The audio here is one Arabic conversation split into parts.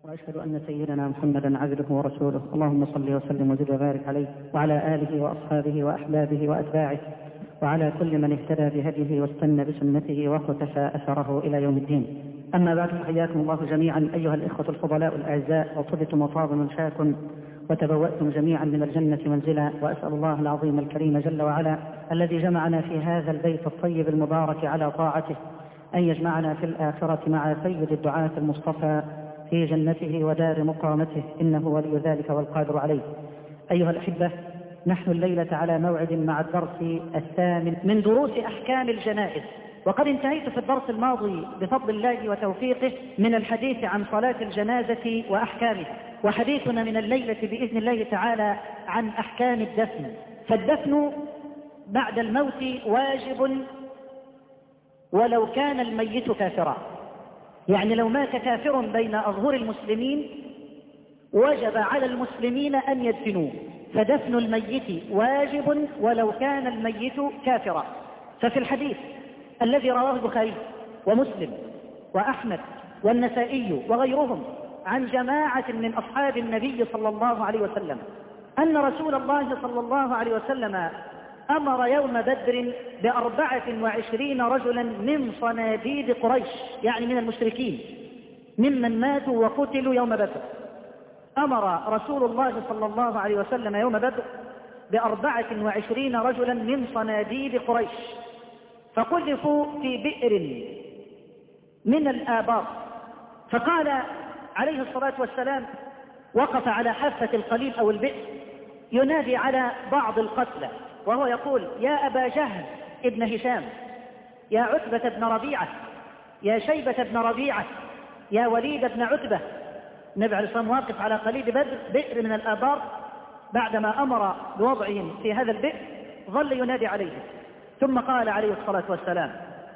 وأشهد أن سيدنا محمدا عبده ورسوله. اللهم صل وسلم وزد وبارك عليه وعلى آله وأصحابه وأحبابه وأتباعه وعلى كل من اهتدى بهديه واستنى بسنته واقتفى أثره إلى يوم الدين. أما بعد، حياكم الله جميعا أيها الإخوة الفضلاء الأعزاء، وطبتم وطاب منشاكم وتبوأتم جميعا من الجنة منزلا، وأسأل الله العظيم الكريم جل وعلا الذي جمعنا في هذا البيت الطيب المبارك على طاعته أن يجمعنا في الآخرة مع سيد الدعاة المصطفى في جنته ودار مقامته، إنه ولي ذلك والقادر عليه. أيها الأحبة، نحن الليلة على موعد مع الدرس الثامن من دروس أحكام الجنائز، وقد انتهيت في الدرس الماضي بفضل الله وتوفيقه من الحديث عن صلاة الجنازة وأحكامها، وحديثنا من الليلة بإذن الله تعالى عن أحكام الدفن. فالدفن بعد الموت واجب ولو كان الميت كافرا، يعني لو مات كافر بين أظهر المسلمين وجب على المسلمين أن يدفنوه، فدفن الميت واجب ولو كان الميت كافرا. ففي الحديث الذي رواه البخاري ومسلم وأحمد والنسائي وغيرهم عن جماعة من أصحاب النبي صلى الله عليه وسلم أن رسول الله صلى الله عليه وسلم أمر يوم بدر ب24 رجلا من صناديد قريش، يعني من المشركين ممن ماتوا وقتلوا يوم بدر. أمر رسول الله صلى الله عليه وسلم يوم بدر ب24 رجلا من صناديد قريش، فقذفوا في بئر من الآبار. فقال عليه الصلاة والسلام، وقف على حافة القليل أو البئر ينادي على بعض القتلى وهو يقول: يا أبا جهل ابن هشام، يا عتبة بن ربيعة، يا شيبة بن ربيعة، يا وليد بن عتبة. النبي عليه الصلاة والسلام واقف على قليل بدر بئر من الآبار بعدما أمر بوضعهم في هذا البئر، ظل ينادي عليهم، ثم قال عليه الصلاة والسلام: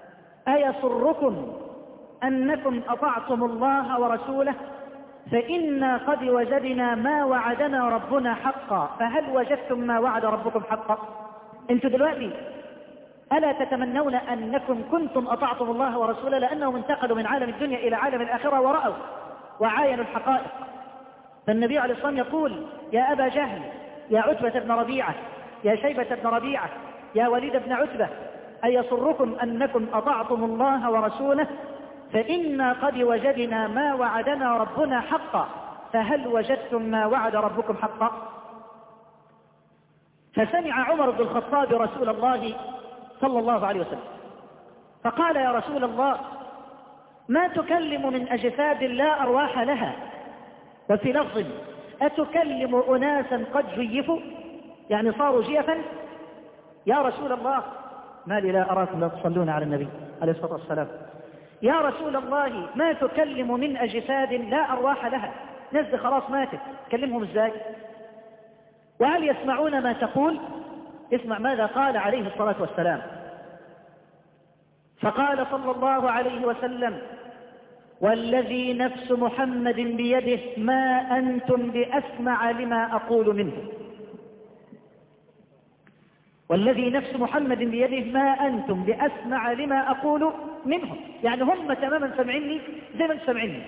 أيسركم أنكم أطعتم الله ورسوله؟ فإنا قد وجدنا ما وعدنا ربنا حقا، فهل وجدتم ما وعد ربكم حقا؟ انتوا دلوقتي ألا تتمنون أنكم كنتم أطعتم الله ورسوله، لأنهم انتقلوا من عالم الدنيا إلى عالم الآخرة ورأوا وعاينوا الحقائق. فالنبي عليه الصلاة والسلام يقول: يا أبا جهل، يا عتبة بن ربيعة، يا شيبة بن ربيعة، يا وليد بن عتبة، أيسركم أنكم أطعتم الله ورسوله؟ فإنا قد وجدنا ما وعدنا ربنا حقا، فهل وجدتم ما وعد ربكم حقا؟ فسمع عمر بن الخطاب رسول الله صلى الله عليه وسلم فقال: يا رسول الله، ما تكلم من أجساد لا أرواح لها؟ وفي لفظ: أتكلم أناسا قد جيفوا، يعني صاروا جيفا؟ يا رسول الله، ما لي لا أراكم لا تصلون على النبي عليه الصلاة والسلام. يا رسول الله، ما تكلم من أجساد لا أرواح لها؟ ناس خلاص ماتت، تكلمهم ازاي؟ وهل يسمعون ما تقول؟ اسمع ماذا قال عليه الصلاة والسلام. فقال صلى الله عليه وسلم: والذي نفس محمد بيده ما أنتم بأسمع لما أقول منه. والذي نفس محمد بيده ما أنتم بأسمع لما أقول منهم، يعني هم تماما سمعني زي ما سمعني.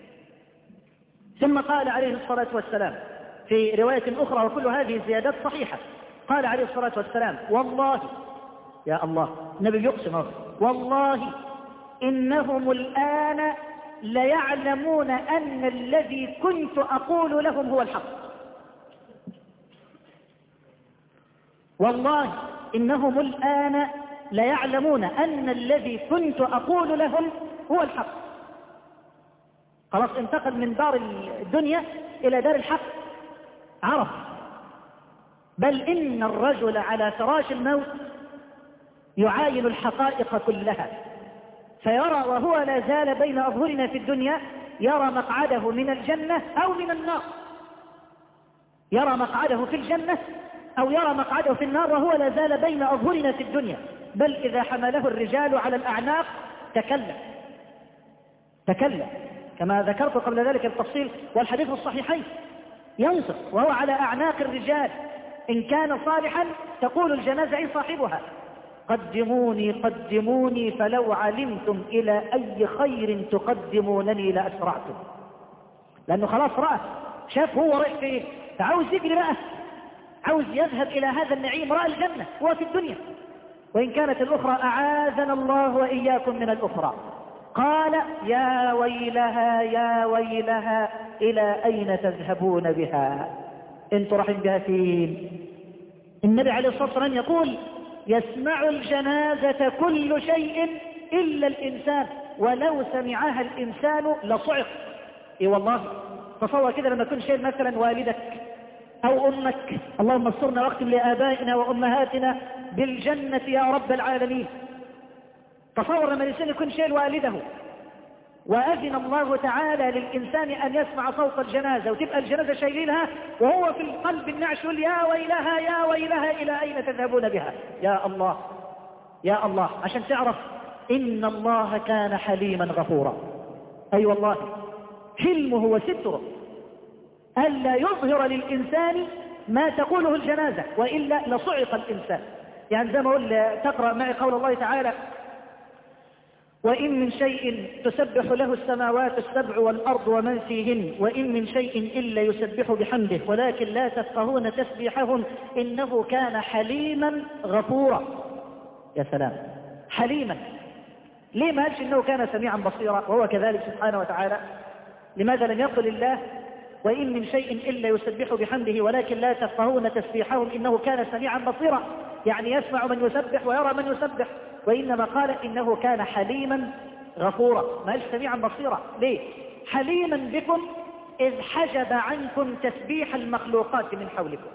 ثم قال عليه الصلاة والسلام في رواية أخرى، وكل هذه الزيادات صحيحة، قال عليه الصلاة والسلام: والله، يا الله، النبي يقسم: والله إنهم الآن ليعلمون أن الذي كنت أقول لهم هو الحق. والله إنهم الآن ليعلمون أن الذي كنت أقول لهم هو الحق. خلاص انتقل من دار الدنيا إلى دار الحق، عرف. بل إن الرجل على فراش الموت يعاين الحقائق كلها، فيرى وهو لا زال بين أظهرنا في الدنيا، يرى مقعده من الجنة أو من النار، يرى مقعده في الجنة أو يرى مقعده في النار وهو لا زال بين أظهرنا في الدنيا. بل إذا حمله الرجال على الأعناق تكلم كما ذكرت قبل ذلك التفصيل والحديث الصحيحين، ينصر وهو على أعناق الرجال. إن كان صالحا تقول الجنازة أي صاحبها: قدموني قدموني فلو علمتم إلى أي خير تقدمونني لأسرعتم. لأنه خلاص رأى، شاف هو رايح فين، فعاوز يجري بقى، عاوز يذهب إلى هذا النعيم، رأى الجنة هو في الدنيا، وإن كانت الأخرى أعاذنا الله وإياكم من الأخرى. قال يا ويلها يا ويلها إلى أين تذهبون بها؟ انتوا رايحين بها فين؟ النبي عليه الصلاة والسلام يقول يسمع الجنازة كل شيء إلا الإنسان، ولو سمعها الإنسان لصعق. إيه والله، تصور كده لما تكون شايل مثلا والدك أو أمك، اللهم استرنا واختم لآبائنا وأمهاتنا بالجنة يا رب العالمين. تصور لما الإنسان يكون شايل والده وأذن الله تعالى للإنسان أن يسمع صوت الجنازة، وتبقى الجنازة شايلينها وهو في القلب النعش يقول يا ويلها يا ويلها إلى أين تذهبون بها؟ يا الله يا الله، عشان تعرف إن الله كان حليما غفورا. أي والله، حلمه وستره ألا يظهر للإنسان ما تقوله الجنازة، وإلا لصعق الإنسان. يعني زي ما أقول تقرأ معي قول الله تعالى وإن من شيء تسبح له السماوات السبع والأرض ومن فيهن وإن من شيء إلا يسبح بحمده ولكن لا تفقهون تسبيحهم إنه كان حليما غفورا. يا سلام، حليما. ليه ما قالش إنه كان سميعا بصيرا وهو كذلك سبحانه وتعالى؟ لماذا لم يقل الله وإن من شيء إلا يسبح بحمده ولكن لا تفقهون تسبيحهم إنه كان سميعا بصيرا؟ يعني يسمع من يسبح ويرى من يسبح، وإنما قال إنه كان حليما غفورا، ما قالش سميعا بصيرا. ليه؟ حليما بكم إذ حجب عنكم تسبيح المخلوقات من حولكم.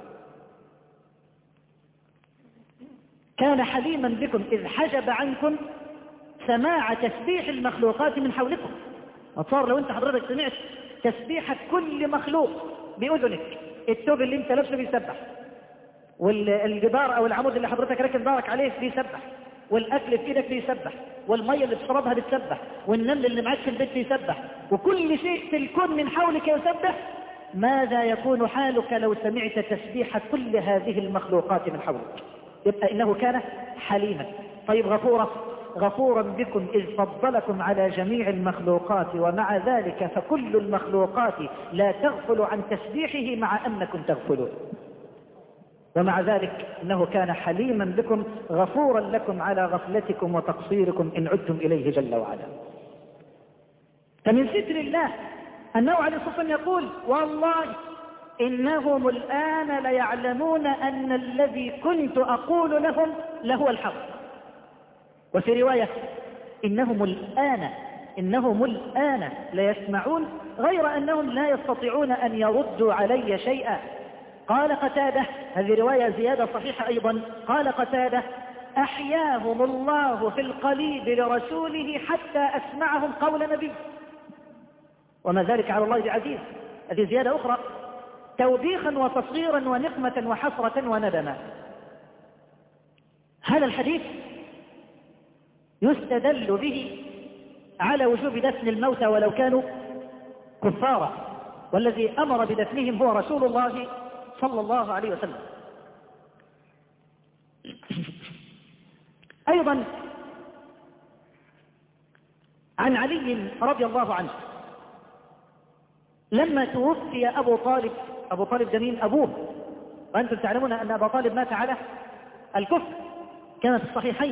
كان حليما بكم إذ حجب عنكم سماع تسبيح المخلوقات من حولكم. أتصور لو أنت حضرتك سمعت تسبيحة كل مخلوق بأذنك، التوب اللي أنت لابسه بيسبح، والجدار أو العمود اللي حضرتك راكب دارك عليه بيسبح، والأكل في إيدك بيسبح، والمية اللي بتشربها بتسبح، والنمل اللي معاك في البيت بيسبح، وكل شيء في الكون من حولك يسبح. ماذا يكون حالك لو سمعت تسبيح كل هذه المخلوقات من حولك؟ يبقى إنه كان حليما. طيب غفورا بكم إذ فضلكم على جميع المخلوقات ومع ذلك فكل المخلوقات لا تغفل عن تسبيحه مع أنكم تغفلون. ومع ذلك إنه كان حليما بكم غفورا لكم على غفلتكم وتقصيركم إن عدتم إليه جل وعلا. فمن ستر الله أنه عليه الصلاة والسلام يقول والله إنهم الآن ليعلمون أن الذي كنت أقول لهم لهو الحق. وفي رواية إنهم الآن ليسمعون غير أنهم لا يستطيعون أن يردوا علي شيئا. قال قتادة، هذه رواية زيادة صحيحة أيضا، قال قتادة أحياهم الله في القليب لرسوله حتى أسمعهم قول نبي، وما ذلك على الله بعزيز. هذه زيادة أخرى توبيخا وتصغيرا ونقمة وحسرة وندما. هذا الحديث يستدل به على وجوب دفن الموتى ولو كانوا كفارا، والذي أمر بدفنهم هو رسول الله صلى الله عليه وسلم. أيضا عن علي رضي الله عنه لما توفي أبو طالب جميل أبوه، وأنتم تعلمون أن أبا طالب مات على الكفر، كان في الصحيحين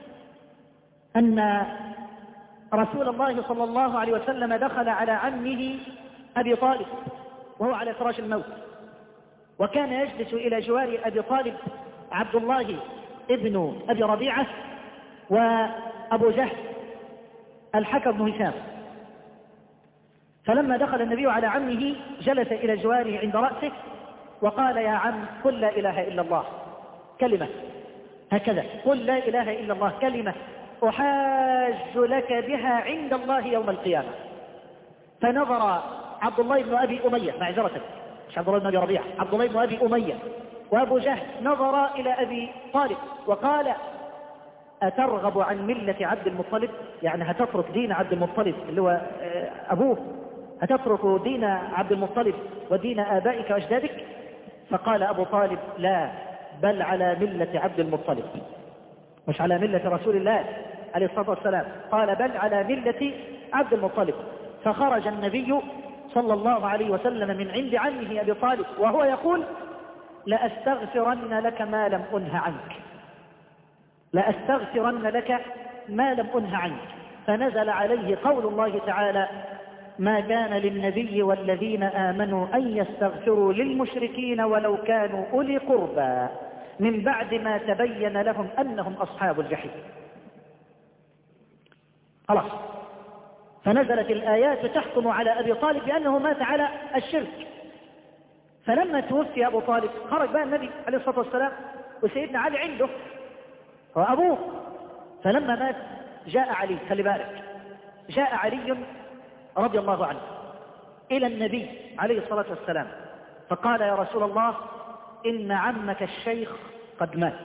أن رسول الله صلى الله عليه وسلم دخل على عمه أبي طالب وهو على فراش الموت، وكان يجلس إلى جوار أبي طالب عبد الله ابن أبي ربيعة وأبو جهل الحكم بن هشام. فلما دخل النبي على عمه جلس إلى جواره عند رأسه وقال يا عم قل لا إله إلا الله كلمة، هكذا قل لا إله إلا الله كلمة أحاج لك بها عند الله يوم القيامة. فنظر عبد الله بن أبي أمية، معذرة مش عبد الله بن أبي ربيعة، عبد الله بن أبي أمية وأبو جهل نظر إلى أبي طالب وقال أترغب عن ملة عبد المطلب؟ يعني هتترك دين عبد المطلب اللي هو أبوه، هتترك دين عبد المطلب ودين آبائك وأجدادك؟ فقال أبو طالب لا، بل على ملة عبد المطلب، مش على ملة رسول الله عليه الصلاة والسلام، قال بل على ملة عبد المطلب. فخرج النبي صلى الله عليه وسلم من عند عمه أبي طالب وهو يقول لأستغفرن لك ما لم أنه عنك، لأستغفرن لك ما لم أنه عنك. فنزل عليه قول الله تعالى ما كان للنبي والذين آمنوا أن يستغفروا للمشركين ولو كانوا أولي قربى من بعد ما تبين لهم أنهم أصحاب الجحيم. خلاص، فنزلت الآيات تحكم على أبي طالب بأنه مات على الشرك. فلما توفي أبو طالب خرج بقى النبي عليه الصلاة والسلام وسيدنا علي عنده هو أبوه. فلما مات جاء علي، خلي بالك، جاء علي رضي الله عنه إلى النبي عليه الصلاة والسلام فقال يا رسول الله إن عمك الشيخ قد مات،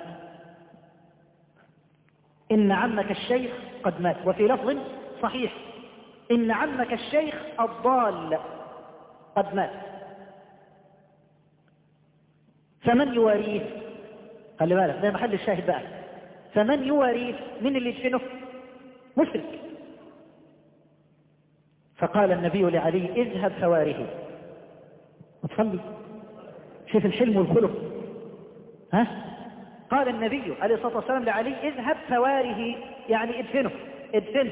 إن عمك الشيخ قد مات، وفي لفظ صحيح إن عمك الشيخ الضال قد مات، فمن يواريه؟ خلي بالك ده محل الشاهد بقى. فمن يواريه؟ من اللي يدفنه؟ مشرك. فقال النبي لعلي اذهب فواره. وتصلي شوف الحلم والخلق. ها؟ قال النبي عليه الصلاة والسلام لعلي اذهب فواره، يعني ادفنه، ادفنه،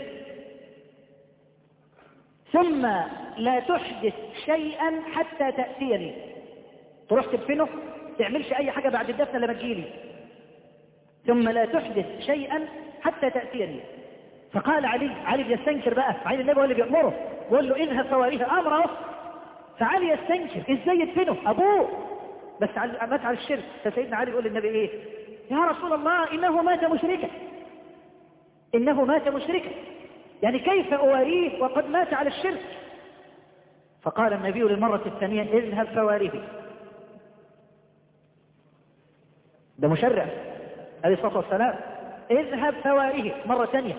ثم لا تحدث شيئا حتى تأتيني. تروح تدفنه، تعملش اي حاجة بعد الدفن لما تجيلي، ثم لا تحدث شيئا حتى تأتيني. فقال علي بيستنكر بقى، علي النبي هو اللي بيأمره، بيقول له اذهب فواريه، امره. فعلي يستنكر ازاي يدفنه ابوه، بس مات على الشرك. فسيدنا علي يقول للنبي ايه؟ يا رسول الله انه مات مشركا، انه مات مشركا، يعني كيف اواريه وقد مات على الشرك؟ فقال النبي للمرة الثانية اذهب فواريه. ده مشرع عليه الصلاة والسلام، اذهب فواريه مرة ثانية.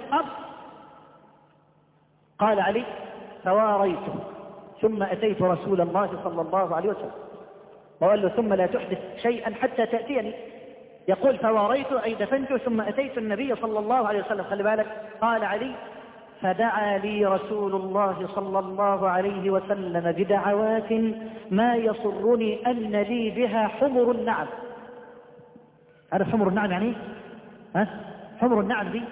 قال علي فواريته ثم أتيت رسول الله صلى الله عليه وسلم وقال له ثم لا تحدث شيئا حتى تأتيني. يقول فواريته أي دفنته ثم أتيت النبي صلى الله عليه وسلم. خلي بالك، قال علي فدعا لي رسول الله صلى الله عليه وسلم بدعوات ما يصرني أن لي بها حمر النعم. عارف حمر النعم يعني ايه؟ حمر النعم دي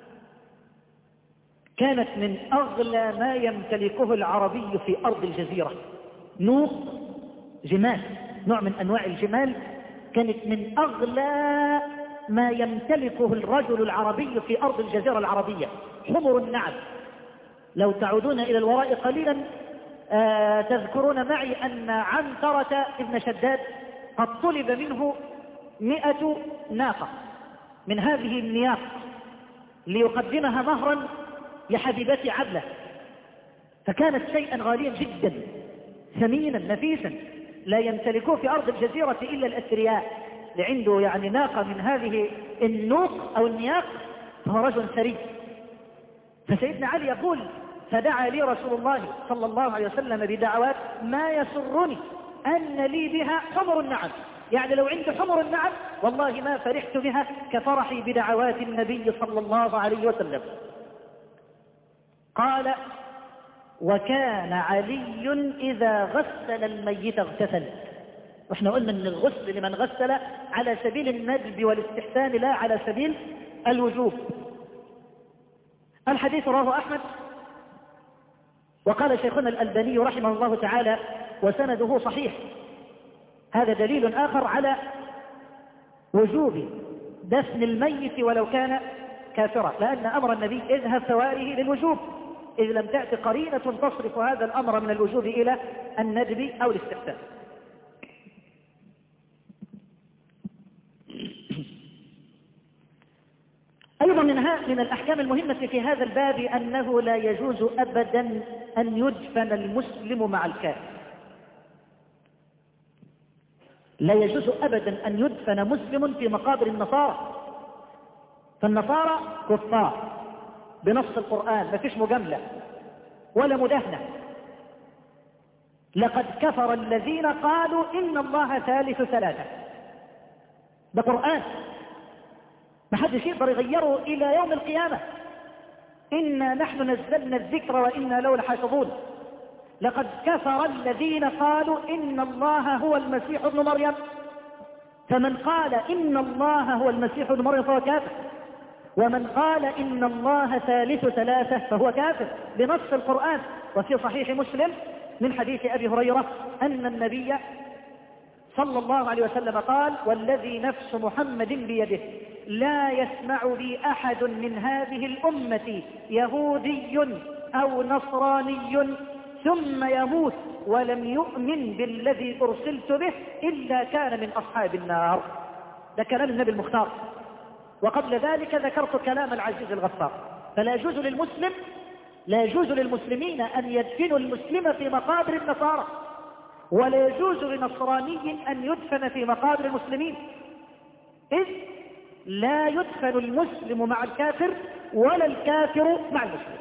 كانت من أغلى ما يمتلكه العربي في أرض الجزيرة. نوق جمال، نوع من أنواع الجمال، كانت من أغلى ما يمتلكه الرجل العربي في أرض الجزيرة العربية، حمر النعم. لو تعودون إلى الوراء قليلا تذكرون معي أن عنترة ابن شداد قد طلب منه 100 ناقة من هذه النياق ليقدمها مهرا لحبيبته عبلة، فكانت شيئا غاليا جدا ثمينا نفيسا لا يمتلكه في أرض الجزيرة إلا الأثرياء. لعنده يعني ناقة من هذه النوق أو النياق فهو رجل ثري. فسيدنا علي يقول فدعا لي رسول الله صلى الله عليه وسلم بدعوات ما يسرني أن لي بها حمر النعم، يعني لو عندي حمر النعم والله ما فرحت بها كفرحي بدعوات النبي صلى الله عليه وسلم. قال وكان علي إذا غسل الميت اغتسل. واحنا قلنا ان الغسل لمن غسل على سبيل الندب والاستحسان لا على سبيل الوجوب. الحديث رواه أحمد، وقال شيخنا الألباني رحمه الله تعالى وسنده صحيح. هذا دليل آخر على وجوب دفن الميت ولو كان كافرا، لأن أمر النبي اذهب فواره للوجوب، إذ لم تأتي قرينة تصرف هذا الأمر من الوجوب إلى الندب أو الاستحسان. أيضا من الأحكام المهمة في هذا الباب أنه لا يجوز أبدا أن يدفن المسلم مع الكافر. لا يجوز أبدا أن يدفن مسلم في مقابر النصارى، فالنصارى كفار بنص القرآن، ما فيش مجاملة ولا مداهنة. لقد كفر الذين قالوا إن الله ثالث ثلاثة، ده قرآن ما حدش يقدر يغيره إلى يوم القيامة. إنا نحن نزلنا الذكر وإنا له لحافظون. لقد كفر الذين قالوا إن الله هو المسيح ابن مريم. فمن قال إن الله هو المسيح ابن مريم فهو كافر، ومن قال إن الله ثالث ثلاثة فهو كافر بنص القرآن. وفي صحيح مسلم من حديث أبي هريرة أن النبي صلى الله عليه وسلم قال: والذي نفس محمد بيده لا يسمع بي أحد من هذه الأمة يهودي أو نصراني ثم يموت ولم يؤمن بالذي أرسلت به إلا كان من أصحاب النار. ده كلام النبي المختار. وقبل ذلك ذكرت كلام العزيز الغفار. فلا يجوز للمسلمين أن يدفنوا المسلم في مقابر النصارى، ولا يجوز لنصراني أن يدفن في مقابر المسلمين، إذ لا يدفن المسلم مع الكافر ولا الكافر مع المسلم،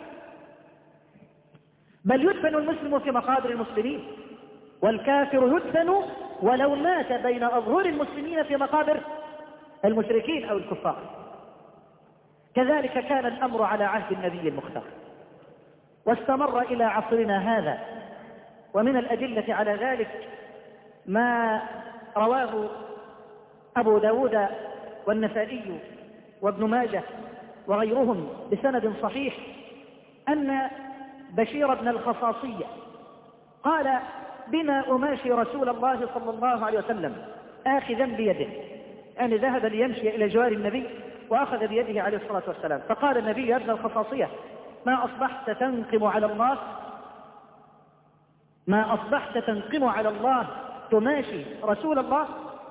بل يدفن المسلم في مقابر المسلمين، والكافر يدفن ولو مات بين أظهر المسلمين في مقابر المشركين أو الكفار. كذلك كان الأمر على عهد النبي المختار، واستمر إلى عصرنا هذا. ومن الأدلة على ذلك ما رواه أبو داود والنسائي وابن ماجه وغيرهم بسند صحيح أن بشير بن الخصاصية قال: بما أماشي رسول الله صلى الله عليه وسلم آخذا بيده، يعني ذهب ليمشي إلى جوار النبي وأخذ بيده عليه الصلاة والسلام، فقال النبي: يا ابن الخصاصية، ما أصبحت تنقم على الله؟ ما أصبحت تنقم على الله تماشي رسول الله؟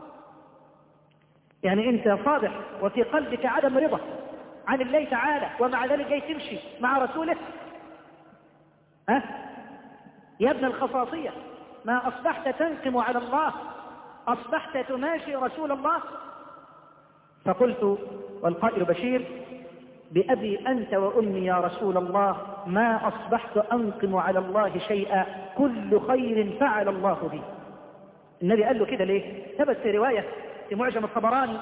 يعني أنت صادح وفي قلبك عدم رضا عن الله تعالى، ومع ذلك جاي تمشي مع رسوله؟ يا ابن الخصاصية، ما أصبحت تنقم على الله، أصبحت تماشي رسول الله؟ فقلت والقائل بشير: بأبي أنت وأمي يا رسول الله، ما أصبحت أنقم على الله شيئا، كل خير فعل الله بي. النبي قال له كده ليه؟ ثبت في رواية في معجم الطبراني.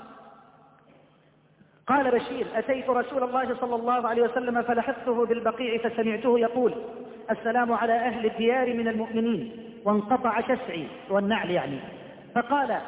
قال بشير: أتيت رسول الله صلى الله عليه وسلم فلحقته بالبقيع فسمعته يقول: السلام على أهل الديار من المؤمنين، وانقطع شسعي والنعل يعني، فقال: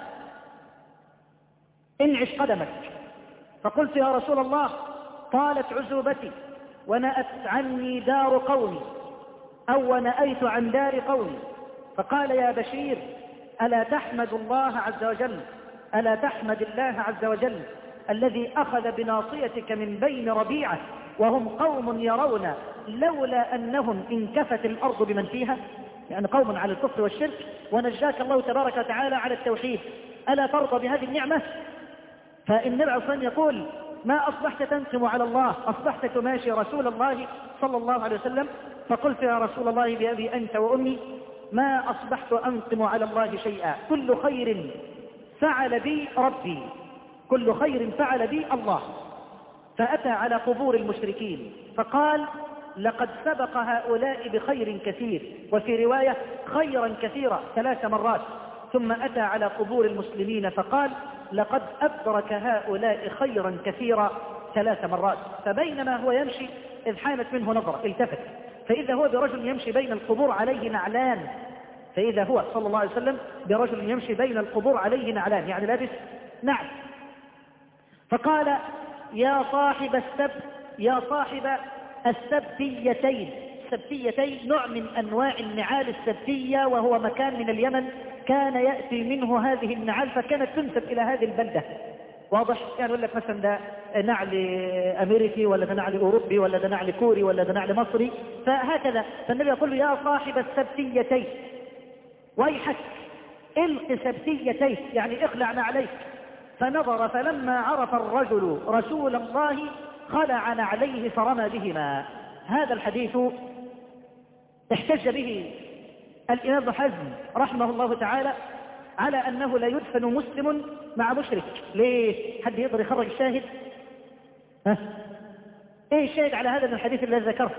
انعش قدمك. فقلت: يا رسول الله، طالت عزوبتي ونأت عني دار قومي، أو ونأيت عن دار قومي. فقال: يا بشير، ألا تحمد الله عز وجل، ألا تحمد الله عز وجل الذي أخذ بناصيتك من بين ربيعة وهم قوم يرون لولا أنهم انكفت الأرض بمن فيها، يعني قوم على الكفر والشرك ونجاك الله تبارك وتعالى على التوحيد، ألا ترضى بهذه النعمة؟ فالنبي عليه الصلاة يقول: ما أصبحت تنقم على الله، أصبحت تماشي رسول الله صلى الله عليه وسلم. فقلت: يا رسول الله، بأبي أنت وأمي، ما أصبحت أنقم على الله شيئا، كل خير فعل بي ربي، كل خير فعل بي الله. فأتى على قبور المشركين فقال: لقد سبق هؤلاء بخير كثير، وفي رواية خيرا كثيرا 3 مرات. ثم أتى على قبور المسلمين فقال: لقد أدرك هؤلاء خيرا كثيرا 3 مرات. فبينما هو يمشي إذ حانت منه نظرة، التفت فإذا هو برجل يمشي بين القبور عليه نعلان، فإذا هو صلى الله عليه وسلم برجل يمشي بين القبور عليه نعلان، يعني لابس نعل. فقال: يا صاحب السبت، يا صاحب السبتيتين. السبتيتين نوع من أنواع النعال السبتية، وهو مكان من اليمن كان يأتي منه هذه النعال، فكانت تنسب إلى هذه البلدة. واضح؟ يعني يقول لك مثلا ده نعل أمريكي، ولا ده نعل أوروبي، ولا ده نعل كوري، ولا ده نعل مصري، فهكذا. فالنبي يقول له: يا صاحب السبتيتين، ويحك الق سبتيتيه، يعني اخلع نعليك. فنظر فلما عرف الرجل رسول الله خلع نعليه فرمى بهما. هذا الحديث احتج به الإمام ابن حزم رحمه الله تعالى على أنه لا يدفن مسلم مع مشرك. ليه؟ حد يقدر يخرج الشاهد؟ ايه الشاهد على هذا من الحديث الذي ذكرت؟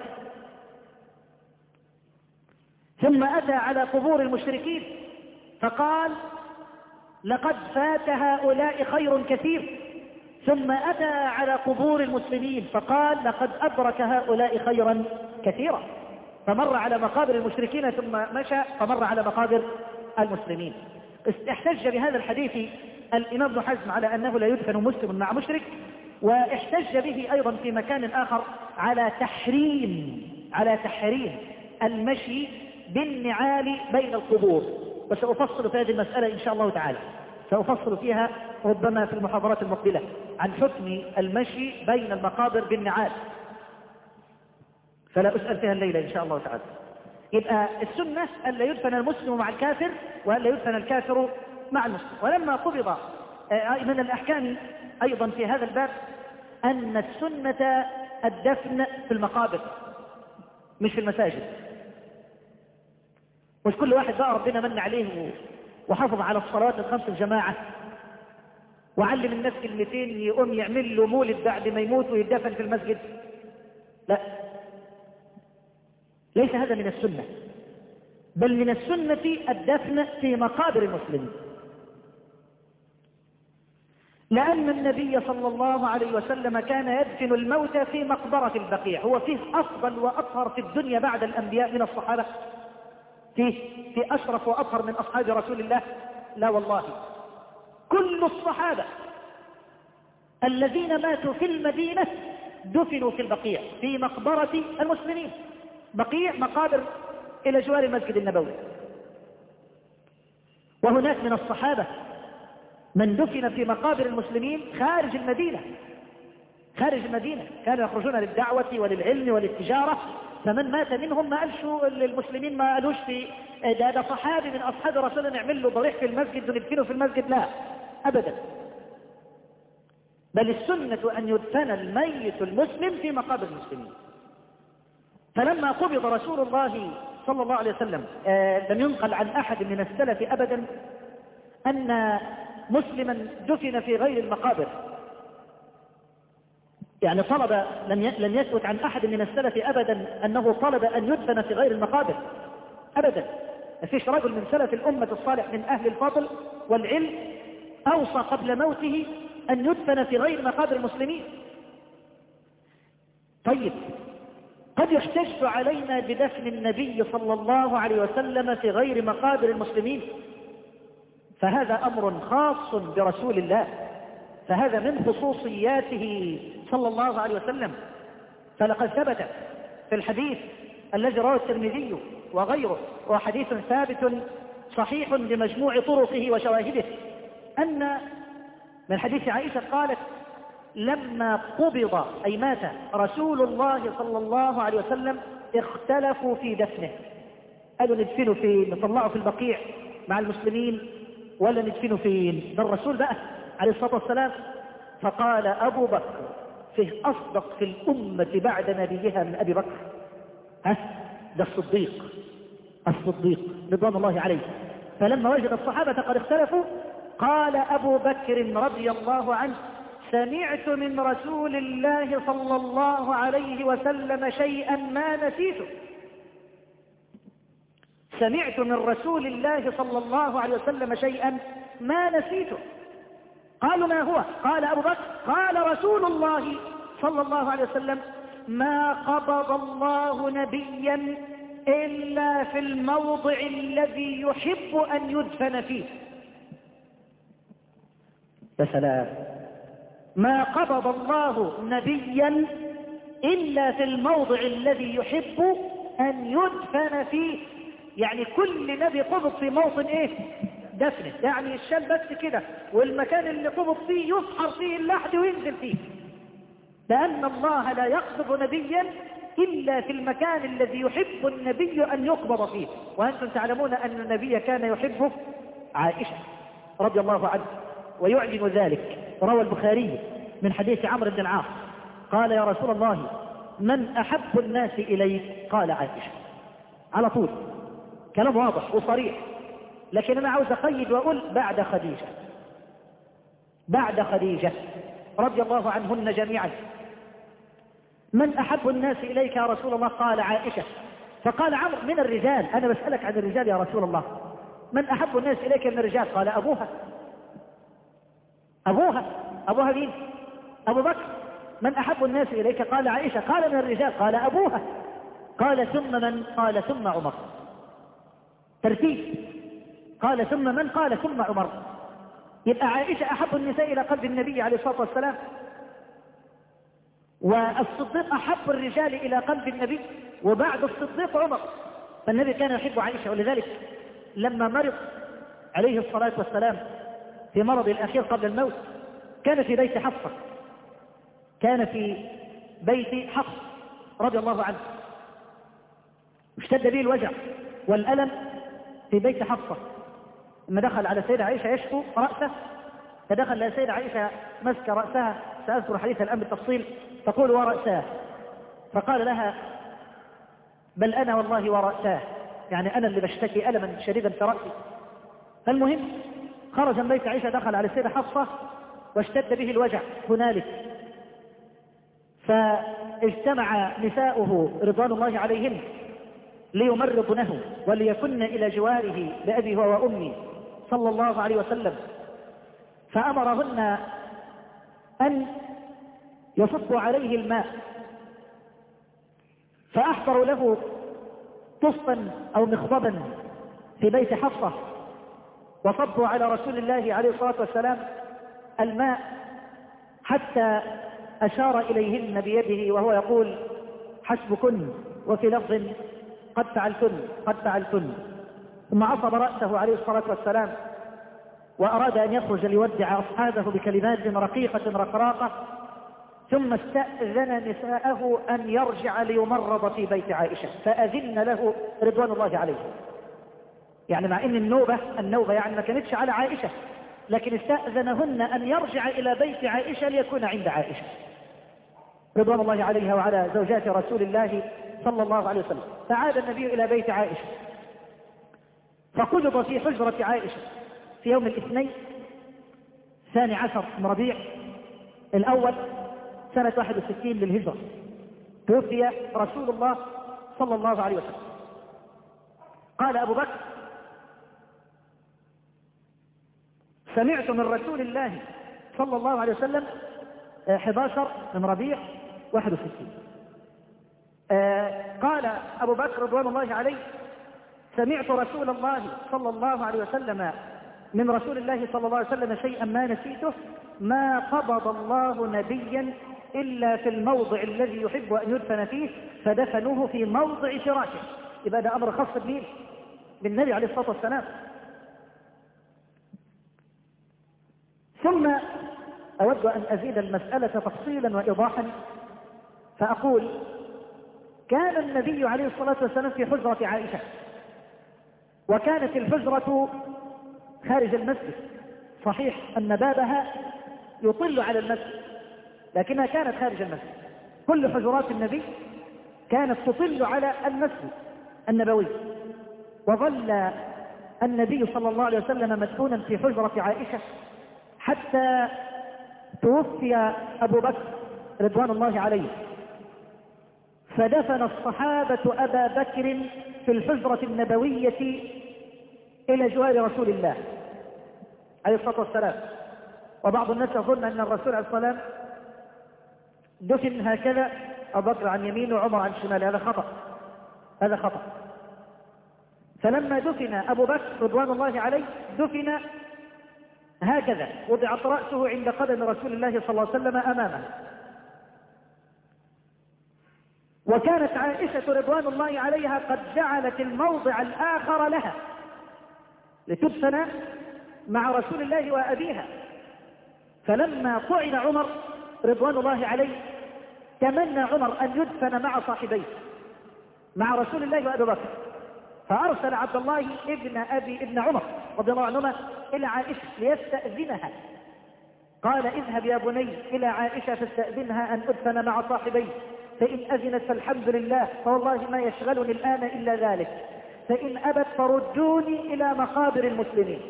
ثم أتى على قبور المشركين فقال: لقد فات هؤلاء خير كثير. ثم أتى على قبور المسلمين فقال: لقد أدرك هؤلاء خيرا كثيرا. فمر على مقابر المشركين ثم مشى فمر على مقابر المسلمين. احتج بهذا الحديث الإمام ابن حزم على أنه لا يدفن مسلم مع مشرك، واحتج به أيضا في مكان آخر على تحريم المشي بالنعال بين القبور، وسأفصل في هذه المسألة إن شاء الله تعالى، سأفصل فيها ربما في المحاضرات المقبلة عن حكم المشي بين المقابر بالنعال، فلا أسأل فيها الليلة إن شاء الله تعالى. يبقى السنة أن لا يدفن المسلم مع الكافر، وأن لا يدفن الكافر مع المسلم. ولما قبض من الأحكام أيضا في هذا الباب أن السنة الدفن في المقابر مش في المساجد. مش كل واحد بقى ربنا من عليه وحافظ على الصلاة الخمس الجماعة وعلم الناس كلمتين يقوم يعمل له مولد بعد ما يموت ويدفن في المسجد. لا، ليس هذا من السنة، بل من السنة الدفن في مقابر المسلمين، لأن النبي صلى الله عليه وسلم كان يدفن الموتى في مقبرة البقيع. هو فيه أفضل وأطهر في الدنيا بعد الأنبياء من الصحابة؟ في أشرف وأطهر من أصحاب رسول الله؟ لا والله. كل الصحابة الذين ماتوا في المدينة دفنوا في البقيع في مقبرة المسلمين. بقيع مقابر إلى جوار المسجد النبوي. وهناك من الصحابة من دفن في مقابر المسلمين خارج المدينة، كانوا يخرجون للدعوة وللعلم وللتجارة، فمن مات منهم ما قالش للمسلمين، ما قالوش في ده صحابي من أصحاب رسول الله نعمل له ضريح في المسجد وندفنه في المسجد، لا أبدا، بل السنة أن يدفن الميت المسلم في مقابر المسلمين. فلما قبض رسول الله صلى الله عليه وسلم لم ينقل عن أحد من السلف أبدا أن مسلما دفن في غير المقابر، يعني طلب، لم يثبت عن أحد من السلف أبدا أنه طلب أن يدفن في غير المقابر أبدا. ما فيش رجل من سلف الأمة الصالح من أهل الفضل والعلم أوصى قبل موته أن يدفن في غير مقابر المسلمين. طيب، قد يحتج علينا بدفن النبي صلى الله عليه وسلم في غير مقابر المسلمين، فهذا أمر خاص برسول الله، فهذا من خصوصياته صلى الله عليه وسلم. فلقد ثبت في الحديث الذي رواه الترمذي وغيره، وحديث ثابت صحيح بمجموع طرقه وشواهده، أن من حديث عائشة قالت: لما قبض أي مات رسول الله صلى الله عليه وسلم اختلفوا في دفنه، قالوا ندفنه فين؟ نطلعه في البقيع مع المسلمين ولا ندفنه فين؟ ده الرسول بقى عليه الصلاة والسلام. فقال أبو بكر: فيه أصدق في الأمة بعد نبيها من أبي بكر؟ ده الصديق رضوان الله عليه. فلما وجد الصحابة قد اختلفوا قال أبو بكر رضي الله عنه: سمعت من رسول الله صلى الله عليه وسلم شيئا ما نسيته. سمعت من رسول الله صلى الله عليه وسلم شيئا ما نسيته. قالوا: ما هو؟ قال أبو بكر: قال رسول الله صلى الله عليه وسلم: ما قبض الله نبيا إلا في الموضع الذي يحب أن يدفن فيه. يا سلام! ما قبض الله نبيا إلا في الموضع الذي يحب أن يدفن فيه. يعني كل نبي قبض في موطن إيه؟ دفنه، يعني الشال بس كده، والمكان اللي قبض فيه يصحر فيه اللحد وينزل فيه، لأن الله لا يقبض نبيا إلا في المكان الذي يحب النبي أن يقبض فيه. وأنتم تعلمون أن النبي كان يحب عائشة رضي الله عنه، ويعلن ذلك. روى البخاري من حديث عمرو بن العاص قال: يا رسول الله، من أحب الناس إليك؟ قال: عائشة. على طول، كلام واضح وصريح. لكن أنا عاوز أقيد وأقول: بعد خديجة رضي الله عنهن جميعا. من أحب الناس إليك يا رسول الله؟ قال: عائشة. فقال عمرو: من الرجال؟ أنا بسألك عن الرجال يا رسول الله، من أحب الناس إليك من الرجال؟ قال: أبوها مين؟ أبو بكر. من أحب الناس إليك؟ قال: عائشة. قال: من الرجال؟ قال: أبوها قال ثم من؟ قال ثم عمر. ترتيب. قال ثم من؟ قال ثم عمر. يبقى عائشة أحب النساء إلى قلب النبي عليه الصلاة والسلام، والصديق أحب الرجال إلى قلب النبي، وبعد الصديق عمر. فالنبي كان يحب عائشة، ولذلك لما مرض عليه الصلاة والسلام في مرض الأخير قبل الموت كان في بيت حفصة، كان في بيت حفص رضي الله عنه، اشتد به الوجع والألم في بيت حفصة. لما دخل على سيدة عائشة يشكو رأسه، فدخل على سيدة عائشة مسك رأسها، سأذكر حديث الآن بالتفصيل، تقول ورأساه، فقال لها بل أنا والله ورأساه، يعني أنا اللي بشتكي ألما شديدا في رأسي. فالمهم خرج من بيت عائشة، دخل على السيدة حفصة واشتد به الوجع هنالك، فاجتمع نساؤه رضوان الله عليهن ليمرضنه وليكن إلى جواره بأبي هو وأمي صلى الله عليه وسلم، فأمرهن أن يصبوا عليه الماء، فأحضروا له طصا أو مخضبا في بيت حفصة، وصبوا على رسول الله عليه الصلاة والسلام الماء حتى أشار إليهن بيده وهو يقول حسبكن، وفي لفظ قد فعلتن قد فعلتن. ثم عصب رأسه عليه الصلاة والسلام وأراد أن يخرج ليودع أصحابه بكلمات رقيقة رقراقة، ثم استأذن نساءه أن يرجع ليمرض في بيت عائشة، فأذن له رضوان الله عليه. يعني مع أن النوبة يعني ما كانتش على عائشة، لكن استأذنهن أن يرجع إلى بيت عائشة ليكون عند عائشة رضوان الله عليها وعلى زوجات رسول الله صلى الله عليه وسلم. فعاد النبي إلى بيت عائشة، فقبض في حجرة عائشة في يوم الاثنين 12 من ربيع الأول سنة 61 للهجرة، توفي رسول الله صلى الله عليه وسلم. قال أبو بكر سمعت من رسول الله صلى الله عليه وسلم 11 من ربيع 61. قال أبو بكر رضوان الله عليه سمعت رسول الله صلى الله عليه وسلم من رسول الله صلى الله عليه وسلم شيئا ما نسيته، ما قبض الله نبيا إلا في الموضع الذي يحب أن يدفن فيه فدفنوه في موضع فراشه. يبقى ده أمر خاص بمين؟ بالنبي عليه الصلاة والسلام. ثم أود أن أزيد المسألة تفصيلا وإيضاحا، فأقول كان النبي عليه الصلاة والسلام في حجرة عائشة، وكانت الحجرة خارج المسجد، صحيح أن بابها يطل على المسجد لكنها كانت خارج المسجد. كل حجرات النبي كانت تطل على المسجد النبوي، وظل النبي صلى الله عليه وسلم مدفونا في حجرة عائشة حتى توفي أبو بكر رضوان الله عليه، فدفن الصحابة أبا بكر في الحجرة النبوية إلى جوار رسول الله عليه الصلاة والسلام. وبعض الناس يظن أن الرسول عليه الصلاة والسلام دفن هكذا، أبو بكر عن يمينه وعمر عن شماله، هذا خطأ، هذا خطأ. فلما دفن أبو بكر رضوان الله عليه دفن هكذا، وضعت رأسه عند قدم رسول الله صلى الله عليه وسلم أمامه. وكانت عائشة رضوان الله عليها قد جعلت الموضع الآخر لها لتدفن مع رسول الله وأبيها. فلما طعن عمر رضوان الله عليه تمنى عمر أن يدفن مع صاحبيه، مع رسول الله وأبي بكر، فأرسل عبد الله ابن عمر رضي الله عنهما إلى عائشة ليستأذنها. قال اذهب يا بني إلى عائشة فاستأذنها أن أدفن مع صاحبي، فإن أذنت فالحمد لله، فوالله ما يشغلني الآن إلا ذلك، فإن أبت فردوني إلى مقابر المسلمين.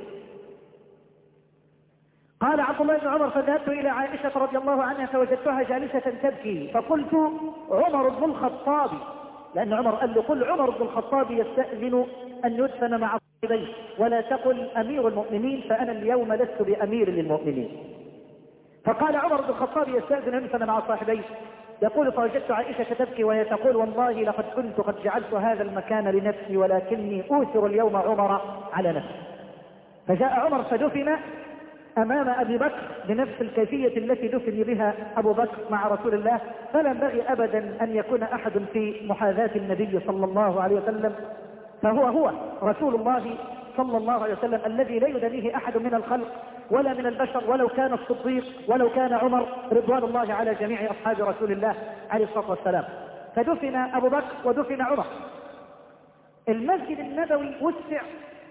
قال عبد الله بن عمر فذهبت إلى عائشة رضي الله عنها فوجدتها جالسة تبكي، فقلت عمر بن الخطاب، لأن عمر قال له قل عمر بن الخطاب يستأذن أن يدفن مع صاحبيه، ولا تقل أمير المؤمنين فأنا اليوم لست بأمير للمؤمنين. فقال عمر بن الخطاب يستأذن أن يدفن مع صاحبيه، يقول فوجدت عائشة تبكي وهي تقول والله لقد كنت قد جعلت هذا المكان لنفسي ولكني أوثر اليوم عمر على نفسي. فجاء عمر فدفن أمام أبي بكر بنفس الكيفية التي دفن بها أبو بكر مع رسول الله. فلا ينبغي أبدا أن يكون أحد في محاذاة النبي صلى الله عليه وسلم، فهو رسول الله صلى الله عليه وسلم الذي لا يدنيه أحد من الخلق ولا من البشر، ولو كان الصديق ولو كان عمر رضوان الله على جميع أصحاب رسول الله عليه الصلاة والسلام. فدفن أبو بكر ودفن عمر. المسجد النبوي وسع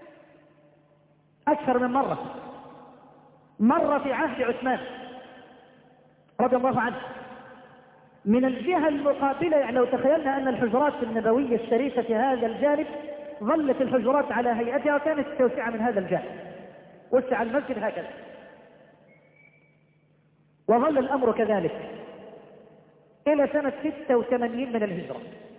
أكثر من مرة في عهد عثمان رضي الله عنه. من الجهة المقابلة، يعني لو تخيلنا أن الحجرات النبوية الشريفة في هذا الجانب ظلت الحجرات على هيئتها وكانت التوسعة من هذا الجانب، وسع المسجد هكذا، وظل الأمر كذلك إلى سنة 86 من الهجرة.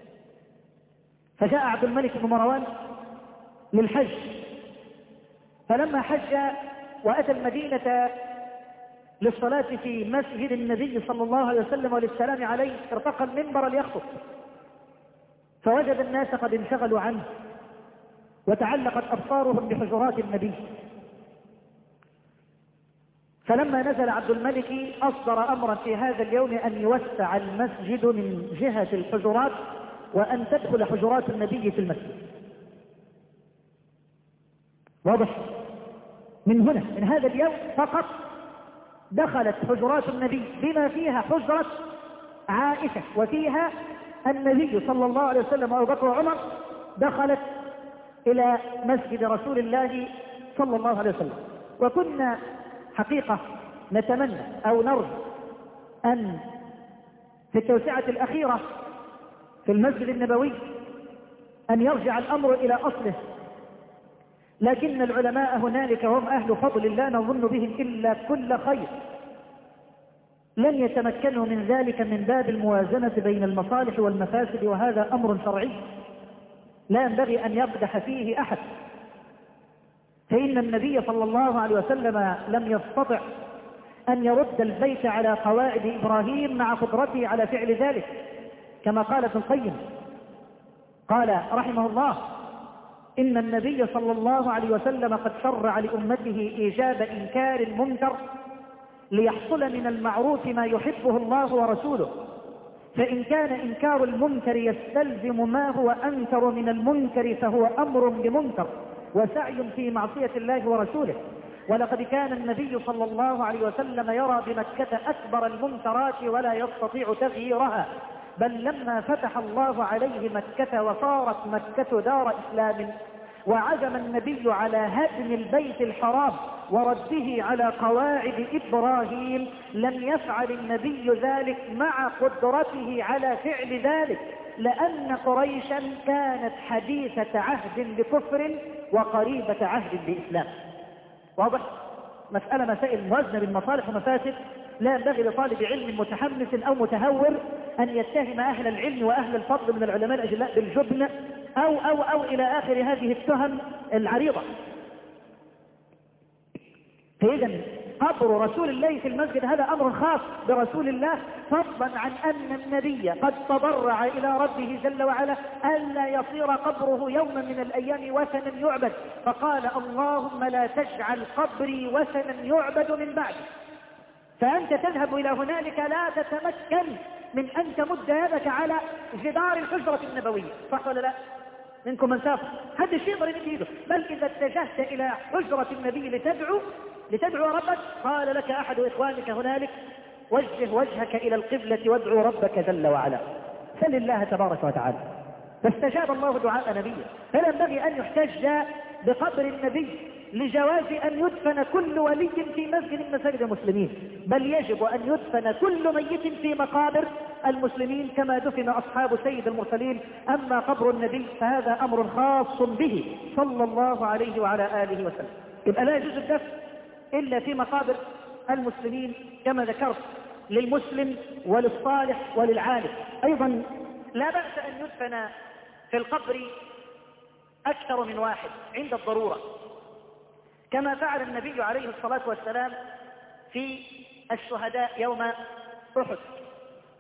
فجاء عبد الملك بن مروان للحج، فلما حج وأتى المدينة للصلاة في مسجد النبي صلى الله عليه وسلم وللسلام عليه ارتقى المنبر ليخطب، فوجد الناس قد انشغلوا عنه وتعلقت أبصارهم بحجرات النبي. فلما نزل عبد الملك أصدر أمرا في هذا اليوم أن يوسع المسجد من جهة الحجرات وأن تدخل حجرات النبي في المسجد. واضح؟ من هنا من هذا اليوم فقط دخلت حجرات النبي بما فيها حجرة عائشة وفيها النبي صلى الله عليه وسلم وأبو بكر وعمر، دخلت إلى مسجد رسول الله صلى الله عليه وسلم. وكنا حقيقة نتمنى أو نرجو أن في التوسعة الأخيرة في المسجد النبوي أن يرجع الأمر إلى أصله، لكن العلماء هنالك هم أهل فضل لا نظن بهم إلا كل خير، لن يتمكنوا من ذلك من باب الموازنة بين المصالح والمفاسد، وهذا أمر شرعي لا ينبغي أن يقدح فيه أحد. فإن النبي صلى الله عليه وسلم لم يستطع أن يرد البيت على قواعد إبراهيم مع قدرته على فعل ذلك، كما قال ابن القيم قال رحمه الله إن النبي صلى الله عليه وسلم قد شرع لأمته إيجاب إنكار المنكر ليحصل من المعروف ما يحبه الله ورسوله، فإن كان إنكار المنكر يستلزم ما هو أنكر من المنكر فهو أمر بمنكر وسعي في معصية الله ورسوله. ولقد كان النبي صلى الله عليه وسلم يرى بمكة أكبر المنكرات ولا يستطيع تغييرها، بل لما فتح الله عليه مكة وصارت مكة دار إسلام وعزم النبي على هدم البيت الحرام ورده على قواعد إبراهيم، لم يفعل النبي ذلك مع قدرته على فعل ذلك، لأن قريشا كانت حديثة عهد بكفر وقريبة عهد بإسلام. واضح؟ مسائل موازنة بالمصالح ومفاسد، لا ينبغي لطالب علم متحمس أو متهور أن يتهم أهل العلم وأهل الفضل من العلماء الأجلاء بالجبن أو إلى آخر هذه التهم العريضة. فإذا قبر رسول الله في المسجد هذا أمر خاص برسول الله، فضلا عن أن النبي قد تضرع إلى ربه جل وعلا ألا يصير قبره يوما من الأيام وثنا يعبد، فقال اللهم لا تجعل قبري وثنا يعبد من بعد. فأنت تذهب إلى هنالك لا تتمكن من أن تمد يدك على جدار الحجرة النبوية، صح ولا لا؟ منكم من سافر هذا الشيء يقدر يمد يده، بل إذا اتجهت إلى حجرة النبي لتدعو ربك قال لك أحد إخوانك هنالك وجه وجهك إلى القبلة وادعو ربك جل وعلا، سل الله تبارك وتعالى. فاستجاب الله دعاء نبيه. فلا ينبغي أن يحتج بقبر النبي لجواز أن يدفن كل ولي في مسجد من مساجد المسلمين، بل يجب أن يدفن كل ميت في مقابر المسلمين كما دفن أصحاب سيد المرسلين. أما قبر النبي فهذا أمر خاص به صلى الله عليه وعلى آله وسلم. يبقى لا يجوز الدفن إلا في مقابر المسلمين كما ذكرت، للمسلم وللصالح وللعالم. أيضا لا بأس أن يدفن في القبر أكثر من واحد عند الضرورة، كما فعل النبي عليه الصلاة والسلام في الشهداء يوم أحد.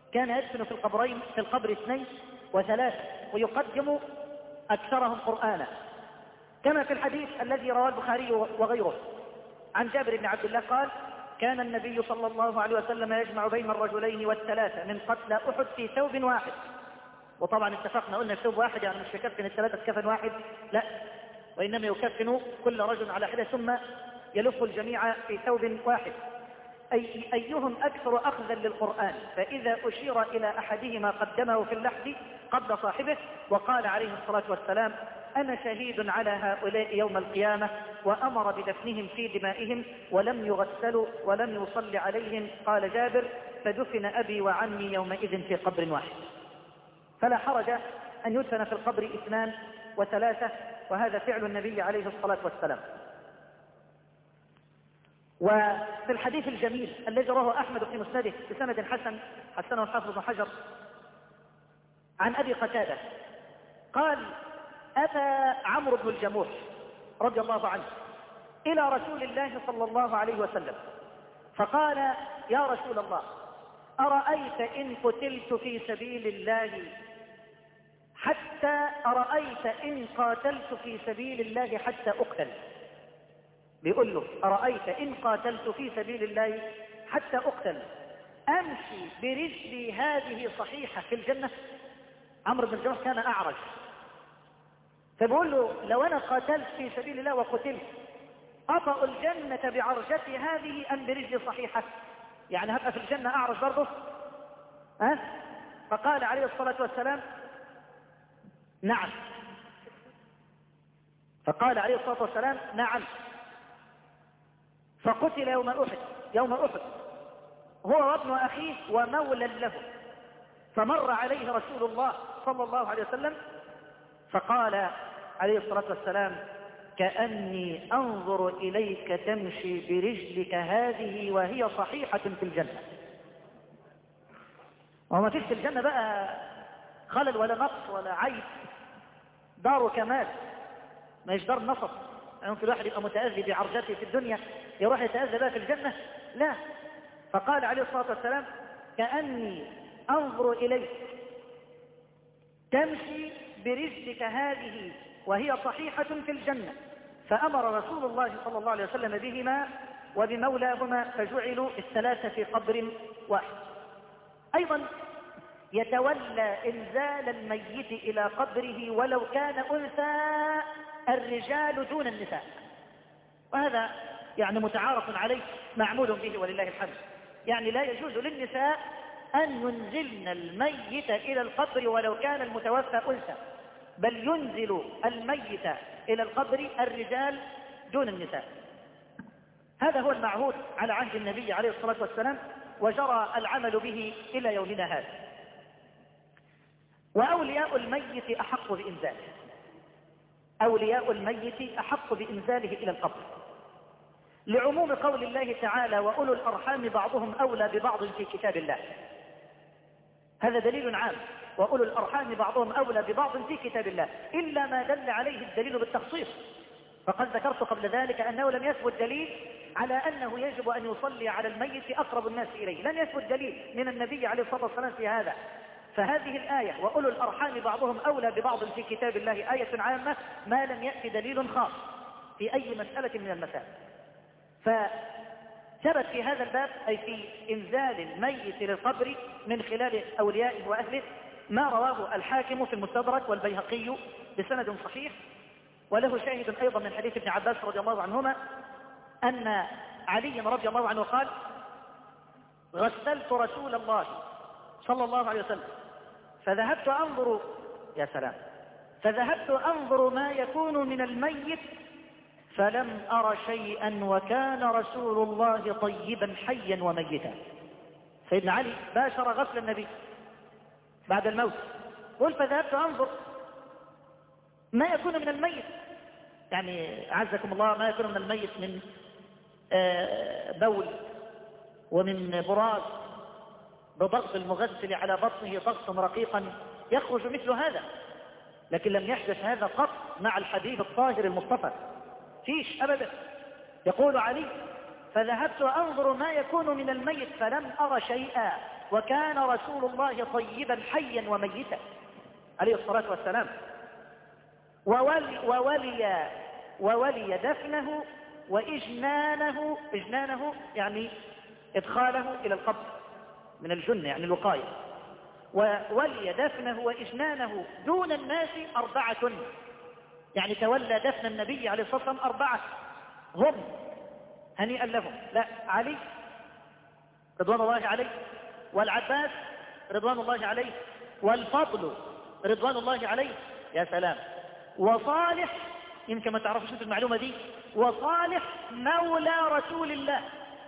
كان يدفن في القبر 2 و3 ويقدم أكثرهم قرآنا، كما في الحديث الذي رواه البخاري وغيره عن جابر بن عبد الله قال: كان النبي صلى الله عليه وسلم يجمع بين الرجلين والثلاثة من قتلى أحد في ثوب واحد. وطبعا اتفقنا قلنا في ثوب واحد يعني مش يكفن الثلاثة في كفن واحد، لا، وإنما يكفن كل رجل على حدة ثم يلف الجميع في ثوب واحد. أيهم أكثر أخذا للقرآن، فإذا أشير إلى أحدهما قدمه في اللحد قبل صاحبه، وقال عليه الصلاة والسلام: أنا شهيد على هؤلاء يوم القيامة، وأمر بدفنهم في دمائهم ولم يغسلوا ولم يصلي عليهم. قال جابر: فدفن أبي وعمي يومئذ في قبر واحد. فلا حرج أن يدفن في القبر 2 و3، وهذا فعل النبي عليه الصلاة والسلام. وفي الحديث الجميل الذي رواه أحمد في مسنده بسند حسنه الحافظ بن حجر عن أبي قتادة قال: أتى عمرو بن الجموح رضي الله عنه إلى رسول الله صلى الله عليه وسلم فقال: يا رسول الله، أرأيت إن قتلت في سبيل الله أرأيت إن قاتلت في سبيل الله حتى أقتل؟ بيقول له: أرأيت إن قاتلت في سبيل الله حتى أقتل أمشي برجلي هذه صحيحة في الجنة؟ عمرو بن الجموح كان أعرج، فبيقول له: لو أنا قاتلت في سبيل الله وقتلت أطأ الجنة بعرجتي هذه أم برجلي صحيحة؟ يعني هبقى في الجنة أعرج برضه؟ فقال عليه الصلاة والسلام: نعم. فقال عليه الصلاة والسلام: نعم. فقتل يوم أحد هو وابن أخيه ومولى له، فمر عليه رسول الله صلى الله عليه وسلم فقال عليه الصلاة والسلام: كأني أنظر إليك تمشي برجلك هذه وهي صحيحة في الجنة. وما فيش في الجنة بقى خلل ولا نقص ولا عيب، دار كمال، ما يجدر نصب. ممكن الواحد يبقى متأذي بعرجته في الدنيا يروح يتأذى بها في الجنة؟ لا. فقال عليه الصلاة والسلام: كأني أنظر إليك تمشي برجلك هذه وهي صحيحة في الجنة. فأمر رسول الله صلى الله عليه وسلم بهما وبمولاهما فجعلوا 3 في قبر واحد. أيضا يتولى إنزال الميت إلى قبره ولو كان أنثى الرجال دون النساء، وهذا يعني متعارف عليه معمول به ولله الحمد. يعني لا يجوز للنساء أن ينزلن الميت إلى القبر ولو كان المتوفى أنثى، بل ينزل الميت إلى القبر الرجال دون النساء. هذا هو المعهود على عهد النبي عليه الصلاة والسلام، وجرى العمل به إلى يومنا هذا. وأولياء الميت أحق بإنزاله، أولياء الميت أحق بإنزاله إلى القبر، لعموم قول الله تعالى: وأولو الأرحام بعضهم أولى ببعض في كتاب الله. هذا دليل عام، وأولو الأرحام بعضهم أولى ببعض في كتاب الله، إلا ما دل عليه الدليل بالتخصيص. فقد ذكرت قبل ذلك أنه لم يثبت دليل على أنه يجب أن يصلي على الميت أقرب الناس إليه، لم يثبت دليل من النبي عليه الصلاة والسلام في هذا. فهذه الآية وأولو الأرحام بعضهم أولى ببعض في كتاب الله آية عامة ما لم يأتي دليل خاص في أي مسألة من المسائل. فثبت في هذا الباب، أي في إنزال الميت للقبر من خلال أوليائه وأهله، ما رواه الحاكم في المستدرك والبيهقي بسند صحيح، وله شاهد أيضا من حديث ابن عباس رضي الله عنهما أن علي رضي الله عنه قال: غسلت رسول الله صلى الله عليه وسلم فذهبت أنظر، يا سلام، فذهبت أنظر ما يكون من الميت فلم أر شيئا وكان رسول الله طيبا حيا وميتا. سيدنا علي باشر غسل النبي بعد الموت، قل فذهبت أنظر ما يكون من الميت، يعني عزكم الله ما يكون من الميت من بول ومن براز بضغط المغسل على بطنه ضغطا رقيقا يخرج مثل هذا، لكن لم يحدث هذا قط مع الحبيب الطاهر المصطفى، فيش أبدا. يقول علي: فذهبت أنظر ما يكون من الميت فلم أر شيئا وكان رسول الله طيبا حيا وميتا عليه الصلاة والسلام. وولي دفنه وإجنانه، إجنانه يعني إدخاله إلى القبر من الجنة يعني الوقاية. وولي دفنه وإجنانه دون الناس 4، يعني تولى دفن النبي عليه الصلاة والسلام 4 هم هنيئا لهم. لا، علي رضوان الله عليه، والعباس رضوان الله عليه، والفضل رضوان الله عليه، يا سلام، وصالح، يمكن ما تعرفوش المعلومة دي، وصالح مولى رسول الله،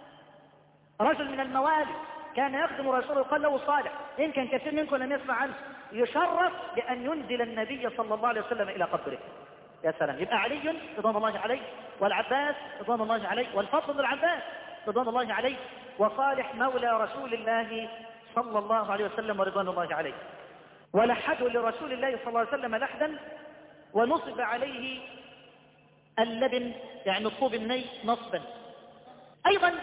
رجل من الموالي كان يخدم رسوله يقال له صالح، يمكن كثير منكم لم يسمع عنه، يشرف بأن ينزل النبي صلى الله عليه وسلم إلى قبره. يا سلام. يبقى علي رضوان الله عليه، والعباس رضوان الله عليه، والفضل بن العباس رضوان الله عليه، وصالح مولى رسول الله صلى الله عليه وسلم ورضوان الله عليه. ولحدوا لرسول الله صلى الله عليه وسلم لحدا، ونصب عليه اللبن يعني الطوب الني نصبا. أيضا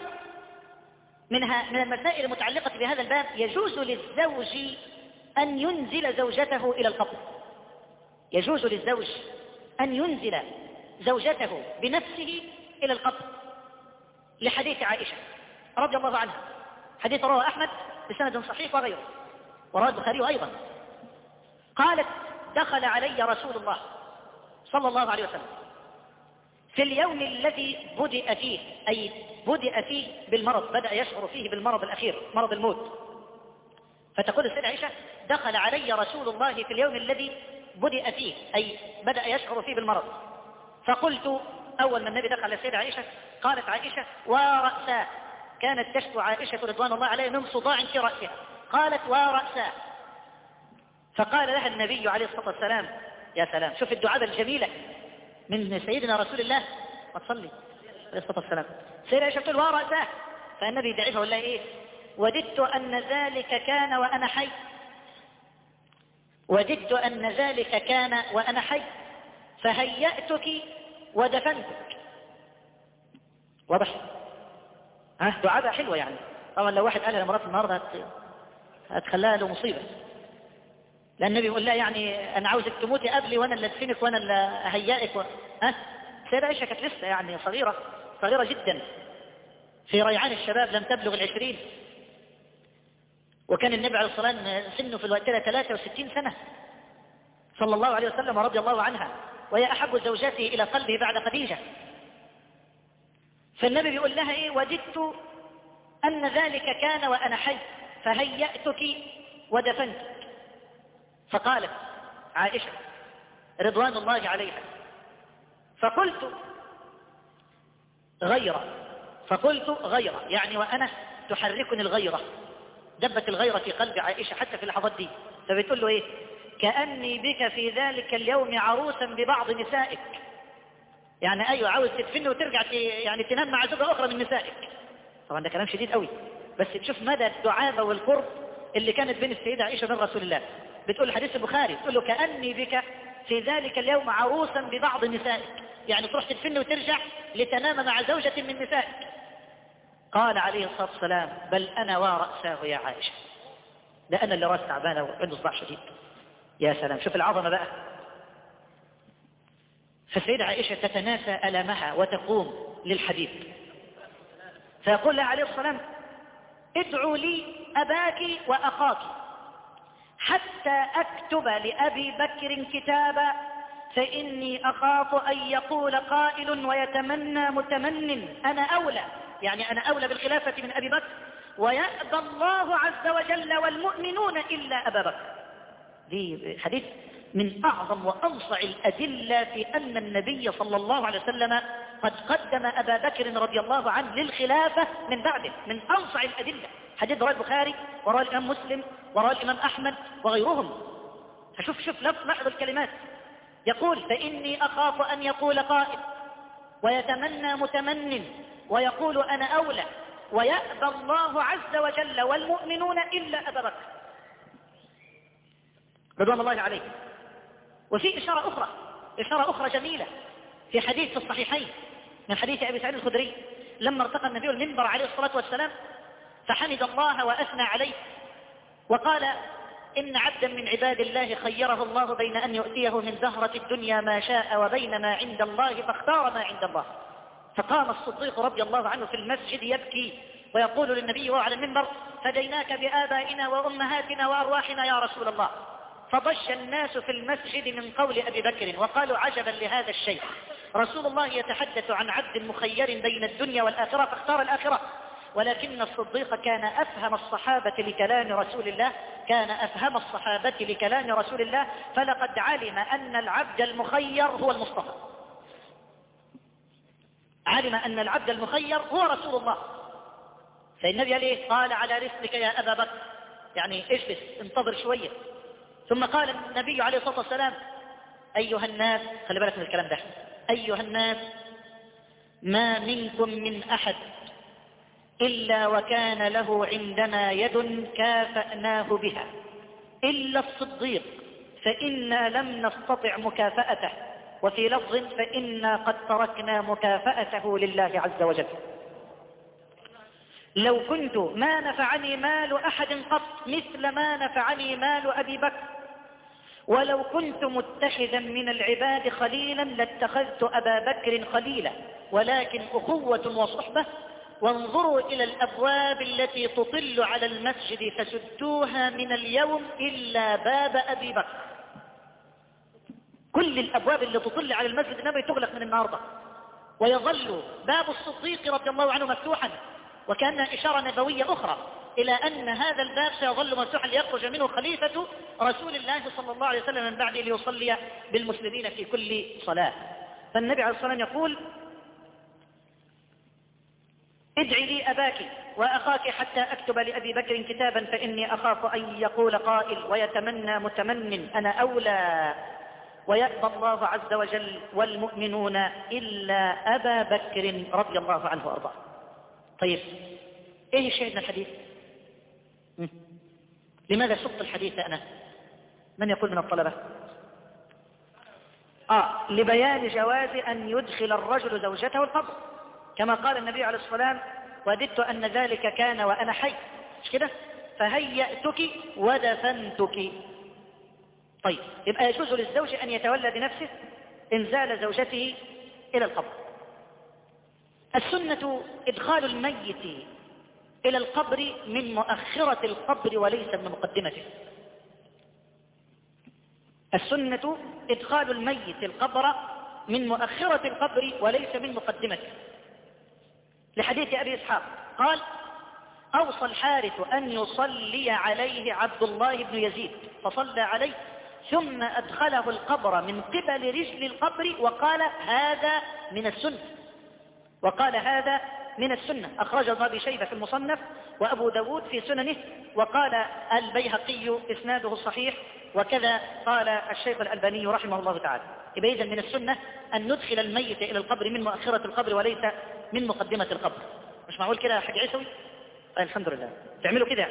من المسائل المتعلقة بهذا الباب، يجوز للزوج أن ينزل زوجته إلى القبر. يجوز للزوج أن ينزل زوجته بنفسه إلى القبر، لحديث عائشة رضي الله عنها، حديث رواه أحمد بسند صحيح وغيره، ورواه البخاري أيضا. قالت: دخل علي رسول الله صلى الله عليه وسلم في اليوم الذي بدأ فيه، أي بدأ فيه بالمرض، بدأ يشعر فيه بالمرض الأخير، مرض الموت. فتقول السيدة عائشة: دخل علي رسول الله في اليوم الذي بدأ فيه، أي بدأ يشعر فيه بالمرض. فقلت، أول ما النبي دخل على السيدة عائشة قالت عائشة: ورأسا، كانت تشكو عائشة رضوان الله عليها من صداع في رأسها، قالت: ورأسا. فقال لها النبي عليه الصلاة والسلام، يا سلام، شوف الدعاء الجميلة من سيدنا رسول الله، ما تصلي عليه الصلاة والسلام. سيدة عائشة تقول: ورأسا. فالنبي يدعيها ويقول لها إيه؟ وددت أن ذلك كان وأنا حي، وددت أن ذلك كان وأنا حي، فهيأتك ودفنتك. واضح؟ دعاء حلوة يعني. طبعا لو واحد قالها لمرات النهارده هتخليها له مصيبة، لأن النبي يقول لها يعني أنا عاوزك تموتي قبلي وأنا اللي أدفنك وأنا اللي أهيئك سيدة عائشة كانت لسه يعني صغيرة جدا، في ريعان الشباب، لم تبلغ 20. وكان النبي عليه الصلاة والسلام سنه في الوقت 63 سنة صلى الله عليه وسلم ورضي الله عنها، وهي أحب زوجاته إلى قلبه بعد خديجة. فالنبي بيقول لها إيه؟ وددت أن ذلك كان وأنا حي، فهيأتك ودفنتك. فقالت عائشة رضوان الله عليها: فقلت غيرة، يعني وأنا تحركني الغيرة، دبت الغيرة في قلب عائشة حتى في اللحظات دي. فبتقول له إيه؟ كأني بك في ذلك اليوم عروسا ببعض نسائك، يعني أيوة عاوز تدفني وترجع يعني تنام مع زوجة أخرى من نسائك. طبعا ده كلام شديد قوي، بس تشوف مدى الدعابة والقرب اللي كانت بين السيدة عائشة وبين رسول الله. بتقول حديث البخاري، تقول له: كأني بك في ذلك اليوم عروسا ببعض نسائك، يعني تروح تدفني وترجع لتنام مع زوجة من نسائك. قال عليه الصلاة والسلام: بل أنا ورأساه يا عائشة، ده أنا اللي راس تعبانة وعنده صداع شديد. يا سلام، شوف العظمة بقى. فالسيدة عائشة تتناسى ألمها وتقوم للحديث، فيقول لها عليه الصلاة والسلام: ادعوا لي أباك وأخاك حتى أكتب لأبي بكر كتابا، فإني أخاف أن يقول قائل ويتمنى متمن أنا أولى، يعني أنا أولى بالخلافة من أبي بكر، ويأبى الله عز وجل والمؤمنون إلا أبا بكر. دي حديث من أعظم وأنصع الأدلة في أن النبي صلى الله عليه وسلم قد قدم أبا بكر رضي الله عنه للخلافة من بعده، من أنصع الأدلة. حديث رواه البخاري ورواه الإمام مسلم ورواه الإمام أحمد وغيرهم. فشوف لاحظ الكلمات، يقول: فإني أخاف أن يقول قائل ويتمنى متمن ويقول أنا أولى، ويأبى الله عز وجل والمؤمنون إلا أبا بكر رضوان الله عليه. وفي إشارة أخرى جميلة في حديث في الصحيحين من حديث أبي سعيد الخدري، لما ارتقى النبي المنبر عليه الصلاة والسلام فحمد الله وأثنى عليه وقال إن عبدا من عباد الله خيره الله بين أن يؤتيه من زهرة الدنيا ما شاء وبين ما عند الله فاختار ما عند الله. فقام الصديق رضي الله عنه في المسجد يبكي ويقول للنبي وهو على المنبر: فديناك بآبائنا وأمهاتنا وأرواحنا يا رسول الله. فضج الناس في المسجد من قول أبي بكر وقالوا: عجبا لهذا الشيء، رسول الله يتحدث عن عبد مخير بين الدنيا والآخرة فاختار الآخرة. ولكن الصديق كان أفهم الصحابة لكلام رسول الله، كان أفهم الصحابة لكلام رسول الله، فلقد علم أن العبد المخير هو المصطفى، علم أن العبد المخير هو رسول الله. فالنبي عليه قال: على رسلك يا أبا بكر، يعني اجلس انتظر شوية. ثم قال النبي عليه الصلاة والسلام: أيها الناس، خلي بالك من الكلام ده، أيها الناس، ما منكم من أحد إلا وكان له عندنا يد كافأناه بها إلا الصديق، فإنا لم نستطع مكافأته، وفي لفظ: فإنا قد تركنا مكافأته لله عز وجل. لو كنت ما نفعني مال أحد قط مثل ما نفعني مال أبي بكر، ولو كنت متخذا من العباد خليلا لاتخذت أبا بكر خليلا، ولكن أخوة وصحبة. وانظروا إلى الأبواب التي تطل على المسجد فسدوها من اليوم إلا باب أبي بكر. كل الأبواب اللي تطل على المسجد النبوي تغلق من النهارده، ويظل باب الصديق رضي الله عنه مفتوحا، وكان إشارة نبوية أخرى إلى أن هذا الباب سيظل مفتوحا ليخرج منه خليفة رسول الله صلى الله عليه وسلم من بعده ليصلي بالمسلمين في كل صلاة. فالنبي عليه الصلاة والسلام يقول: ادعي لي أباك وأخاك حتى أكتب لأبي بكر كتابا، فإني أخاف أن يقول قائل ويتمنى متمن أنا أولى، ويأبى الله عز وجل والمؤمنون إلا أبا بكر رضي الله عنه وأرضاه. طيب، إيه الشاهد من الحديث؟ لماذا سقط الحديث أنا؟ من يقول من الطلبة؟ لبيان جواز أن يدخل الرجل زوجته القبر، كما قال النبي عليه الصلاة والسلام: وددت أن ذلك كان وأنا حي، مش كده؟ فهيأتك ودفنتك. طيب، يبقى يجوز للزوج أن يتولى بنفسه إنزال زوجته إلى القبر. السنة إدخال الميت إلى القبر من مؤخرة القبر وليس من مقدمته. السنة إدخال الميت القبر من مؤخرة القبر وليس من مقدمته، لحديث أبي إسحاق قال: أوصى الحارث أن يصلي عليه عبد الله بن يزيد، فصلى عليه ثم أدخله القبر من قبل رجل القبر وقال: هذا من السنة، وقال: هذا من السنة. أخرجه ابن أبي شيبة في المصنف وأبو داود في سننه، وقال البيهقي إسناده صحيح، وكذا قال الشيخ الألباني رحمه الله تعالى. يبقى إذن من السنة أن ندخل الميت إلى القبر من مؤخرة القبر وليس من مقدمة القبر. مش معقول كده يا حاج عيسوي؟ الحمد لله تعملوا كده.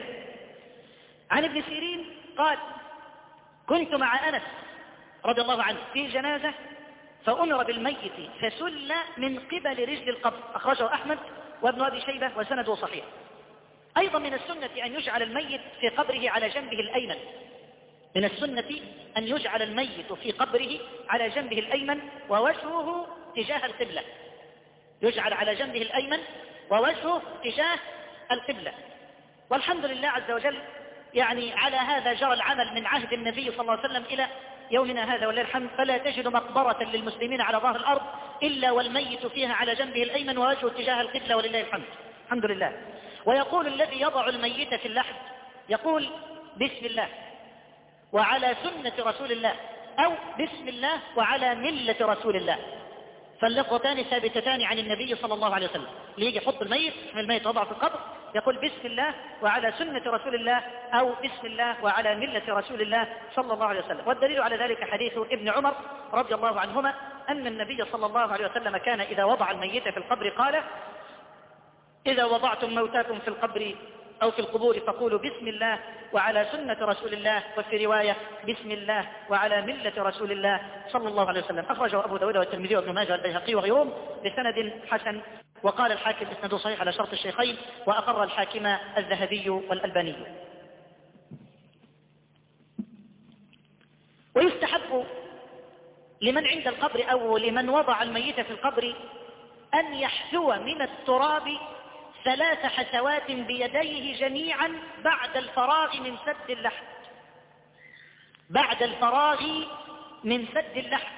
عن ابن سيرين قال: كنت مع أنس رضي الله عنه في جنازة فأمر بالميت فسل من قبل رجل القبر. أخرجه أحمد وابن أبي شيبة وسنده صحيح. أيضا من السنة أن يجعل الميت في قبره على جنبه الأيمن. من السنة أن يجعل الميت في قبره على جنبه الأيمن ووجهه تجاه القبلة، يجعل على جنبه الأيمن ووجهه تجاه القبلة. والحمد لله عز وجل، يعني على هذا جرى العمل من عهد النبي صلى الله عليه وسلم إلى يومنا هذا ولله الحمد. فلا تجد مقبرة للمسلمين على ظهر الأرض إلا والميت فيها على جنبه الأيمن ووجهه تجاه القبلة ولله الحمد، الحمد لله. ويقول الذي يضع الميت في اللحد يقول: بسم الله وعلى سنة رسول الله، أو بسم الله وعلى ملة رسول الله. فاللفظتان ثابتتان عن النبي صلى الله عليه وسلم. اللي يجي يحط الميت وضع في القبر يقول: بسم الله وعلى سنة رسول الله، أو بسم الله وعلى ملة رسول الله صلى الله عليه وسلم. والدليل على ذلك حديث ابن عمر رضي الله عنهما أن النبي صلى الله عليه وسلم كان إذا وضع الميت في القبر قال: إذا وضعتم موتاكم في القبر أو في القبور فقولوا بسم الله وعلى سنة رسول الله، وفي رواية بسم الله وعلى ملة رسول الله صلى الله عليه وسلم. أخرجه أبو داود والترمذي وابن ماجه والبيهقي وغيرهم بسند حسن، وقال الحاكم إسناده صحيح على شرط الشيخين، وأقر الحاكم الذهبي والألباني. ويستحب لمن عند القبر أو لمن وضع الميت في القبر أن يحثو من التراب 3 حثوات بيديه جميعا بعد الفراغ من سد اللحد، بعد الفراغ من سد اللحد،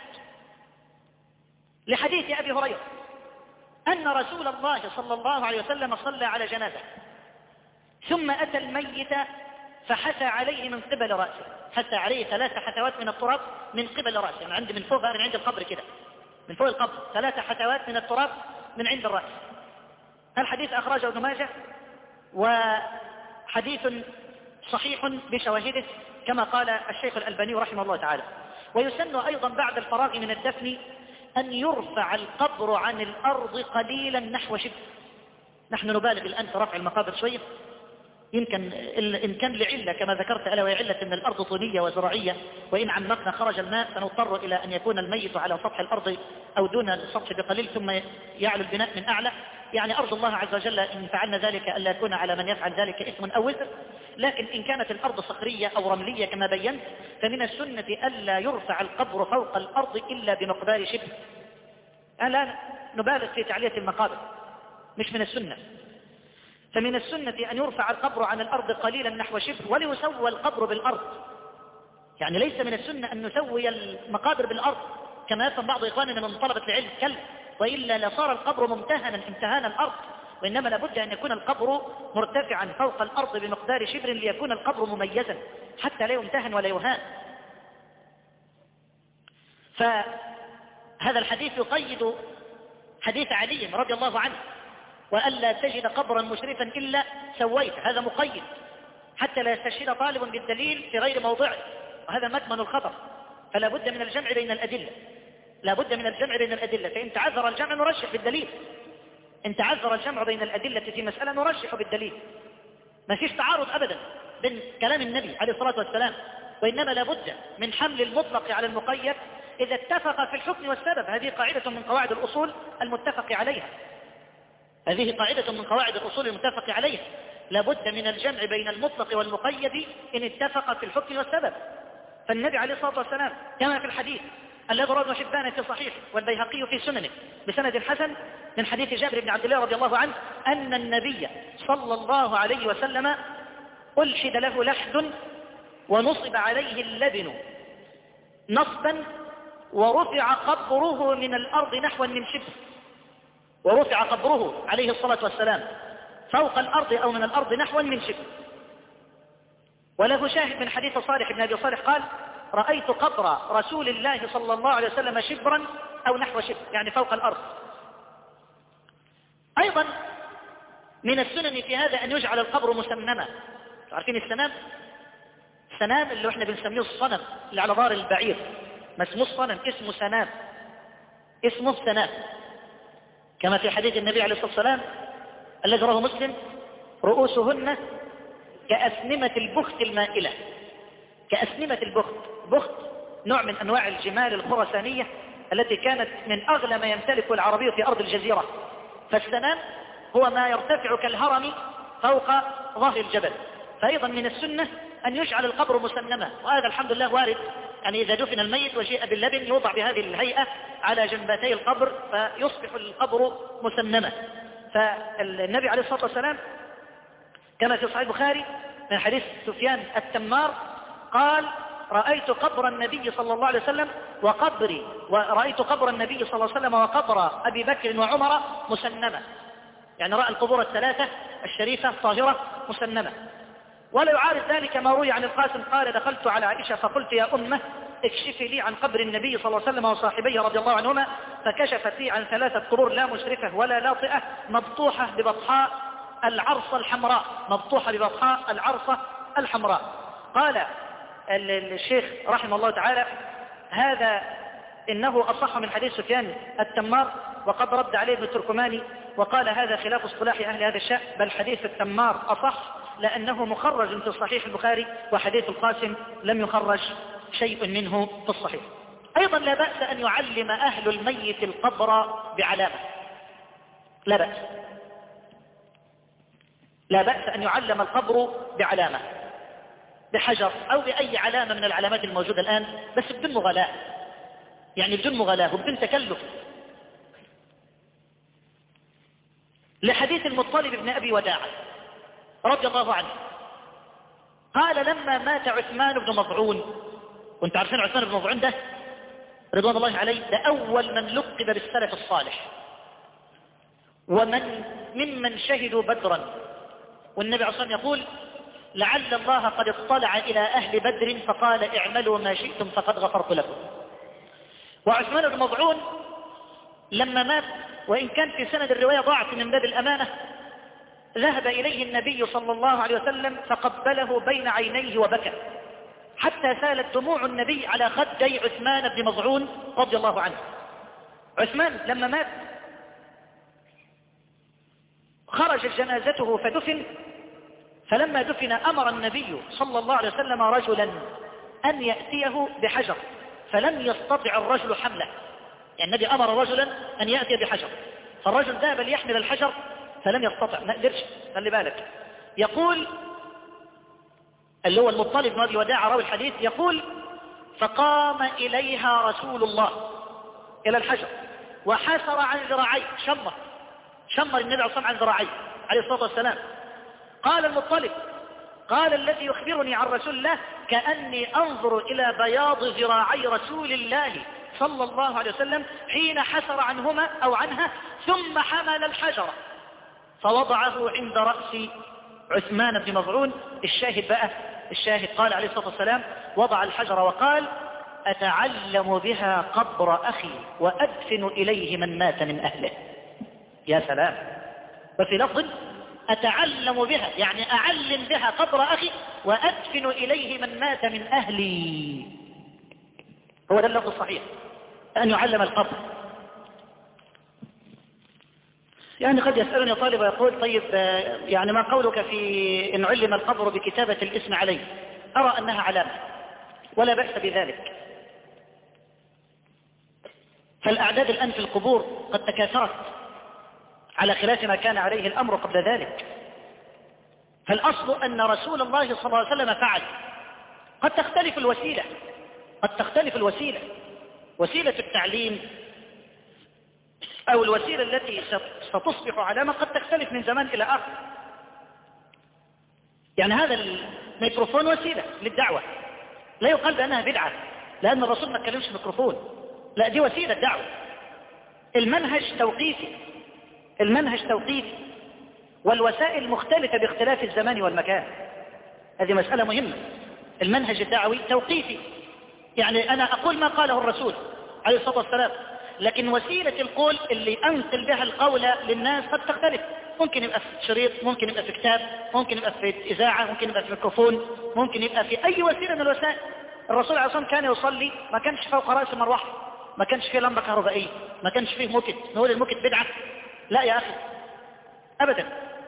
لحديث أبي هريرة أن رسول الله صلى الله عليه وسلم صلى على جنازة ثم أتى الميت فحثى عليه من قبل رأسه، حثى عليه 3 حثوات من التراب من قبل رأسه، من فوق، من عند القبر كده، من فوق القبر 3 حثوات من التراب من عند الرأس. الحديث أخرجه ابن ماجه وحديث صحيح بشواهده كما قال الشيخ الألباني رحمه الله تعالى. ويسن أيضا بعد الفراغ من الدفن أن يرفع القبر عن الأرض قليلا نحو شبر. نحن نبالغ الآن في رفع المقابر شوية، يمكن إن كان لعلة كما ذكرت ألا وهي علة أن الأرض طينية وزراعية، وإن عمقنا خرج الماء فنضطر إلى أن يكون الميت على سطح الأرض أو دون السطح بقليل ثم يعلو البناء من أعلى. يعني أرض الله عز وجل إن فعلنا ذلك ألا يكون على من يفعل ذلك إثم أو وزر. لكن إن كانت الأرض صخرية أو رملية كما بينت فمن السنة ألا يرفع القبر فوق الأرض إلا بمقدار شبر. الآن نبالغ في تعلية المقابر، مش من السنة. فمن السنة أن يرفع القبر عن الأرض قليلا نحو شبر وليسوى القبر بالأرض. يعني ليس من السنة أن نسوي المقابر بالأرض كما يفهم بعض إخواننا من طلبة العلم، كلا، وإلا لصار القبر ممتهنا امتهان الأرض، وإنما لابد أن يكون القبر مرتفعا فوق الأرض بمقدار شبر ليكون القبر مميزا حتى لا يمتهن ولا يهان. فهذا الحديث يقيد حديث علي رضي الله عنه وألا تجد قبرا مشرفا إلا سويت، هذا مقيد حتى لا يستشهد طالب بالدليل في غير موضعه، وهذا مكمن الخطر. فلا بد من الجمع بين الأدلة، لا بد من الجمع بين الأدلة. فإن تعذر الجمع نرشح بالدليل، إن تعذر الجمع بين الأدلة في مسألة نرشح بالدليل. ما فيش تعارض أبدا بين كلام النبي عليه الصلاة والسلام، وإنما لا بد من حمل المطلق على المقيد إذا اتفق في الحكم والسبب. هذه قاعدة من قواعد الأصول المتفق عليها، هذه قاعدة من قواعد الأصول المتفق عليها. لا بد من الجمع بين المطلق والمقيد إن اتفق في الحكم والسبب. فالنبي عليه الصلاة والسلام كما في الحديث الذي رواه ابن حبان في صحيح والبيهقي في سننه بسند حسن من حديث جابر بن عبد الله رضي الله عنه أن النبي صلى الله عليه وسلم ألحد له لحد ونصب عليه اللبن نصبا ورفع قبره من الأرض نحو من شبر، ورفع قبره عليه الصلاة والسلام فوق الأرض أو من الأرض نحو من شبر. وله شاهد من حديث صالح بن أبي صالح قال رأيت قبر رسول الله صلى الله عليه وسلم شبرا أو نحو شبر، يعني فوق الأرض. أيضا من السنن في هذا أن يجعل القبر مسنما. عارفين السنام؟ السنام اللي احنا بنسميه الصنم اللي على ظهر البعير، ما اسمه الصنم، اسمه سنام، اسمه سنام، كما في حديث النبي عليه الصلاة والسلام الذي رواه مسلم رؤوسهن كأسنمة البخت المائلة. كأسنمة البخت، بخت نوع من أنواع الجمال الخرسانية التي كانت من أغلى ما يمتلك العربي في أرض الجزيرة. فالسنام هو ما يرتفع كالهرم فوق ظهر الجبل. فأيضا من السنة أن يجعل القبر مسنما، وهذا الحمد لله وارد. يعني إذا دفن الميت وجيء باللبن يوضع بهذه الهيئة على جنبتي القبر فيصبح القبر مسنما. فالنبي عليه الصلاة والسلام كما في صحيح البخاري من حديث سفيان التمار قال رأيت قبر النبي صلى الله عليه وسلم ورأيت قبر النبي صلى الله عليه وسلم وقبر أبي بكر وعمر مسنما، يعني رأى القبور الثلاثة الشريفة طاهرة مسنمة. ولا يعارض ذلك ما روي عن القاسم قال دخلت على عائشة فقلت يا أمه اكشفي لي عن قبر النبي صلى الله عليه وسلم وصاحبيه رضي الله عنهما، فكشفت لي عن 3 قبور لا مشرفة ولا لاطئة مبطوحة ببطحاء العرصة الحمراء، مبطوحة ببطحاء العرصة الحمراء. قال الشيخ رحمه الله تعالى هذا إنه أصح من حديث سفيان التمار، وقد رد عليه ابن التركماني وقال هذا خلاف اصطلاح أهل هذا الشأن، بل حديث التمار أصح لأنه مخرج في صحيح البخاري، وحديث القاسم لم يخرج شيء منه في الصحيح. أيضا لا بأس أن يعلم أهل الميت القبر بعلامة، لا بأس، لا بأس أن يعلم القبر بعلامة. بحجر أو بأي علامة من العلامات الموجودة الآن، بس بدون مغالاة، يعني بدون مغالاة وبدون تكلف. لحديث المطلب بن أبي وداعة رضي الله عنه قال لما مات عثمان بن مظعون، وانت عارفين عثمان بن مظعون ده رضوان الله عليه ده أول من لقب بالسلف الصالح، ممن شهدوا بدرا، والنبي عليه الصلاة والسلام يقول لعل الله قد اطلع إلى أهل بدر فقال اعملوا ما شئتم فقد غفرت لكم. وعثمان بن مظعون لما مات، وإن كان في سند الرواية ضعف من باب الأمانة، ذهب إليه النبي صلى الله عليه وسلم فقبله بين عينيه وبكى حتى سالت دموع النبي على خدي عثمان بن مظعون رضي الله عنه. عثمان لما مات خرجت جنازته فدفن، فلما دفن أمر النبي صلى الله عليه وسلم رجلا أن يأتيه بحجر، فلم يستطع الرجل حمله، يعني النبي أمر رجلا أن يأتي بحجر، فالرجل ذهب ليحمل الحجر فلم يستطع، ما قدرش. خلي بالك، يقول اللي هو المطلب بن أبي وداعة راوي الحديث يقول فقام إليها رسول الله إلى الحجر وحسر عن ذراعيه، شمر النبي عليه الصلاة والسلام عن ذراعيه عليه الصلاة والسلام. قال المطلب قال الذي يخبرني عن رسول الله كأني أنظر إلى بياض ذراعي رسول الله صلى الله عليه وسلم حين حسر عنهما أو عنها، ثم حمل الحجر فوضعه عند رأس عثمان بن مظعون. الشاهد قال عليه الصلاة والسلام وضع الحجر وقال أتعلم بها قبر أخي وأدفن إليه من مات من أهله. يا سلام. وفي لفظ أتعلم بها يعني أعلم بها قبر أخي وأدفن إليه من مات من أهلي. هو ده اللفظ الصحيح، أن يعلم القبر. يعني قد يسألني طالب ويقول طيب يعني ما قولك في إن علم القبر بكتابة الاسم عليه؟ أرى أنها علامة ولا بأس بذلك، فالأعداد الآن في القبور قد تكاثرت على خلاف ما كان عليه الأمر قبل ذلك. فالأصل أن رسول الله صلى الله عليه وسلم فعل. قد تختلف الوسيلة، وسيلة التعليم أو الوسيلة التي ستصبح علامة قد تختلف من زمان إلى آخر. يعني هذا الميكروفون وسيلة للدعوة، لا يقال بأنها بدعة لأن الرسول ما تكلمش ميكروفون، لا دي وسيلة دعوة. المنهج توقيفي والوسائل مختلفة باختلاف الزمان والمكان، هذه مسألة مهمة. المنهج الدعوي توقيفي، يعني أنا أقول ما قاله الرسول عليه الصلاة والسلام، لكن وسيلة القول اللي أنقل بها القول للناس قد تختلف. ممكن يبقى في شريط، ممكن يبقى في كتاب، ممكن يبقى في إذاعة، ممكن يبقى في ميكروفون، ممكن يبقى في أي وسيلة من الوسائل. الرسول عليه الصلاة والسلام كان يصلي ما كانش فوق رأس مروحة، ما كانش فيه لمبة كهربائية، ما كانش فيه موكت. نقول الموكت بدعة؟ لا يا أخي أبدا،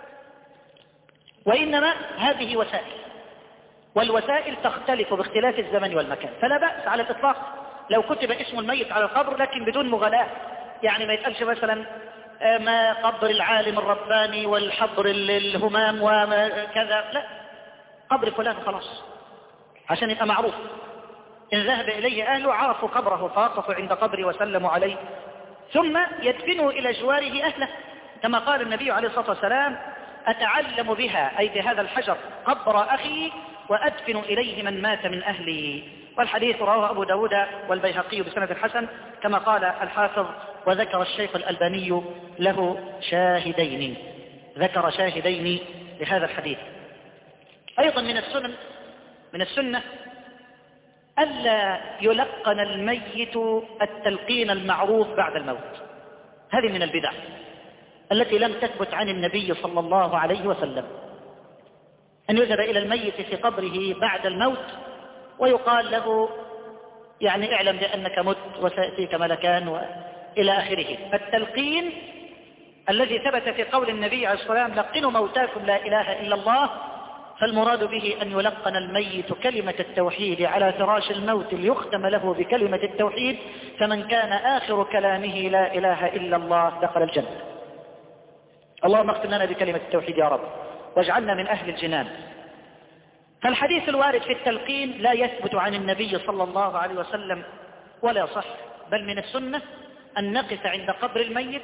وإنما هذه وسائل، والوسائل تختلف باختلاف الزمن والمكان. فلا بأس على الإطلاق لو كتب اسم الميت على القبر لكن بدون مغالاة، يعني ما يتقالش مثلا ما قبر العالم الرباني والحبر الهمام وكذا، لا، قبر فلان خلاص عشان يبقى معروف. إن ذهب إليه أهله عرفوا قبره فوقفوا عند قبره وسلموا عليه، ثم يدفنوا إلى جواره أهله كما قال النبي عليه الصلاة والسلام أتعلم بها أي بهذا الحجر قبر أخي وأدفن إليه من مات من أهلي. والحديث رواه أبو داود والبيهقي بسند حسن كما قال الحافظ، وذكر الشيخ الألباني له شاهدين، ذكر شاهدين لهذا الحديث. أيضا من السنة ألا يلقن الميت التلقين المعروف بعد الموت. هذه من البدع التي لم تثبت عن النبي صلى الله عليه وسلم، أن يذهب إلى الميت في قبره بعد الموت ويقال له يعني اعلم بأنك مت وسيأتيك ملكان وإلى آخره. التلقين الذي ثبت في قول النبي عليه الصلاة والسلام لقنوا موتاكم لا إله إلا الله، فالمراد به أن يلقن الميت كلمة التوحيد على فراش الموت ليختم له بكلمة التوحيد، فمن كان آخر كلامه لا إله إلا الله دخل الجنة. اللهم اختم لنا بكلمة التوحيد يا رب واجعلنا من أهل الجنان. فالحديث الوارد في التلقين لا يثبت عن النبي صلى الله عليه وسلم ولا صح، بل من السنة أن نقف عند قبر الميت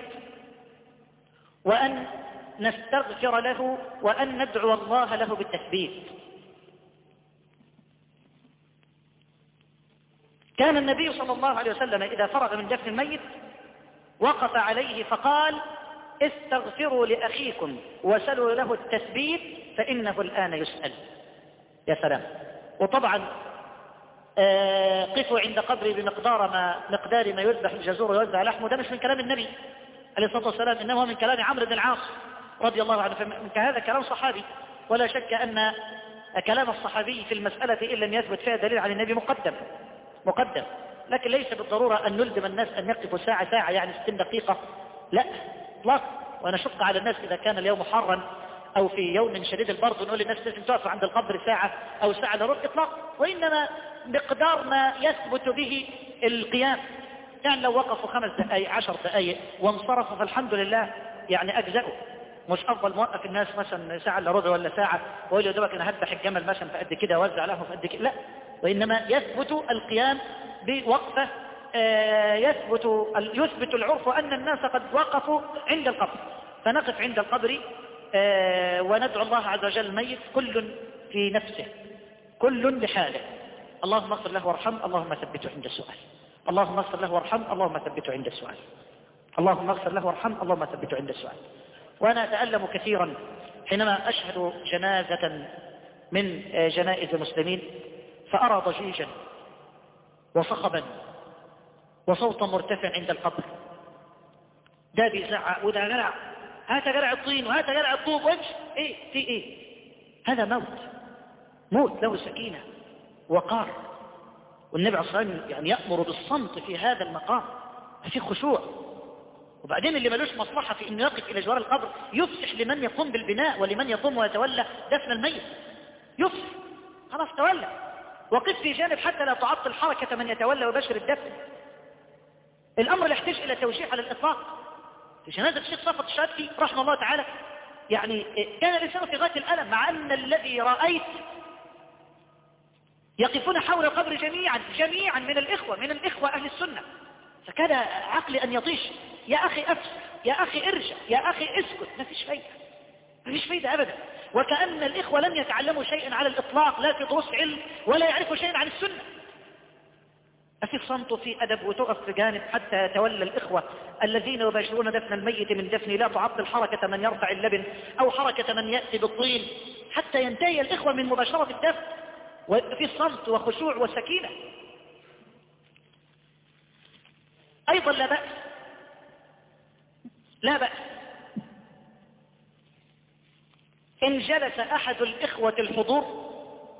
وأن نستغفر له وأن ندعو الله له بالتثبيت. كان النبي صلى الله عليه وسلم إذا فرغ من دفن الميت وقف عليه فقال: استغفروا لأخيكم وسلوا له التثبيت فإنه الآن يسأل. يا سلام. وطبعا قفوا عند قبري بمقدار ما يذبح الجزور ويوزع لحمه، ده مش من كلام النبي عليه الصلاة والسلام، إنه من كلام عمرو بن العاص رضي الله عنه، فهذا كلام صحابي، ولا شك أن كلام الصحابي في المسألة إن لم يثبت فيها دليل عن النبي مقدم، لكن ليس بالضرورة أن نلزم الناس أن يقفوا ساعة يعني 60 دقيقة، لا اطلاق. ونشق على الناس إذا كان اليوم حارا أو في يوم شديد البرد ونقول للناس لازم تقفوا عند القبر ساعة أو ساعة إلا ربع، اطلاق. وإنما مقدار ما يثبت به القيام، يعني لو وقفوا 5 دقائق 10 دقائق وانصرفوا فالحمد لله، يعني أجزأوا. مش أفضل موقف الناس مثلا ساعة إلا ربع ولا ساعة ويقول له دوبك أنا هذبح الجمل مثلا فقد كده أوزع له فقد كده، لا. وإنما يثبت القيام بوقفة يثبت العرف أن الناس قد وقفوا عند القبر، فنقف عند القبر وندعو الله عز وجل الميت كل في نفسه، كل لحاله. اللهم اغفر له وارحمه، اللهم ثبته عند السؤال. اللهم اغفر له وارحمه، اللهم ثبته عند السؤال. اللهم اغفر له وارحمه، اللهم ثبته عند السؤال. وأنا أتألم كثيرا حينما أشهد جنازة من جنائز المسلمين فأرى ضجيجا وصخبا وصوتا مرتفع عند القبر، ده بيزعق وده جرع، هات جرع الطين وهات جرع الطوب وامشي، ايه في ايه؟ هذا موت له سكينة وقار. والنبي عليه الصلاة والسلام يعني يأمر بالصمت في هذا المقام، في خشوع. وبعدين اللي ملوش مصلحة في انه يقف الى جوار القبر يفسح لمن يقوم بالبناء ولمن يقوم ويتولى دفن الميت، يفسح خلاص تولى، وقف في جانب حتى لا تعطل حركة من يتولى ويبشر الدفن. الامر لا يحتاج الى توجيه على الاطلاق. في جنازة الشيخ صفوت الشافعي رحمه الله تعالى يعني كان الانسان في غاية الالم، مع ان الذي رأيت يقفون حول القبر جميعا من الاخوة اهل السنة، فكان عقلي ان يطيش، يا اخي افسح، يا اخي ارجع، يا اخي اسكت، ما فيش فايدة ابدا. وكأن الاخوة لم يتعلموا شيئا على الاطلاق، لا في دروس علم ولا يعرفوا شيئا عن السنة. في صمت وفي أدب، وتقف في جانب حتى يتولى الإخوة الذين يباشرون دفن الميت من دفن، لا تعطل حركة من يرفع اللبن أو حركة من يأتي بالطين حتى ينتهي الإخوة من مباشرة الدفن، وفي صمت وخشوع وسكينة. أيضا لا بأس إن جلس أحد الإخوة الحضور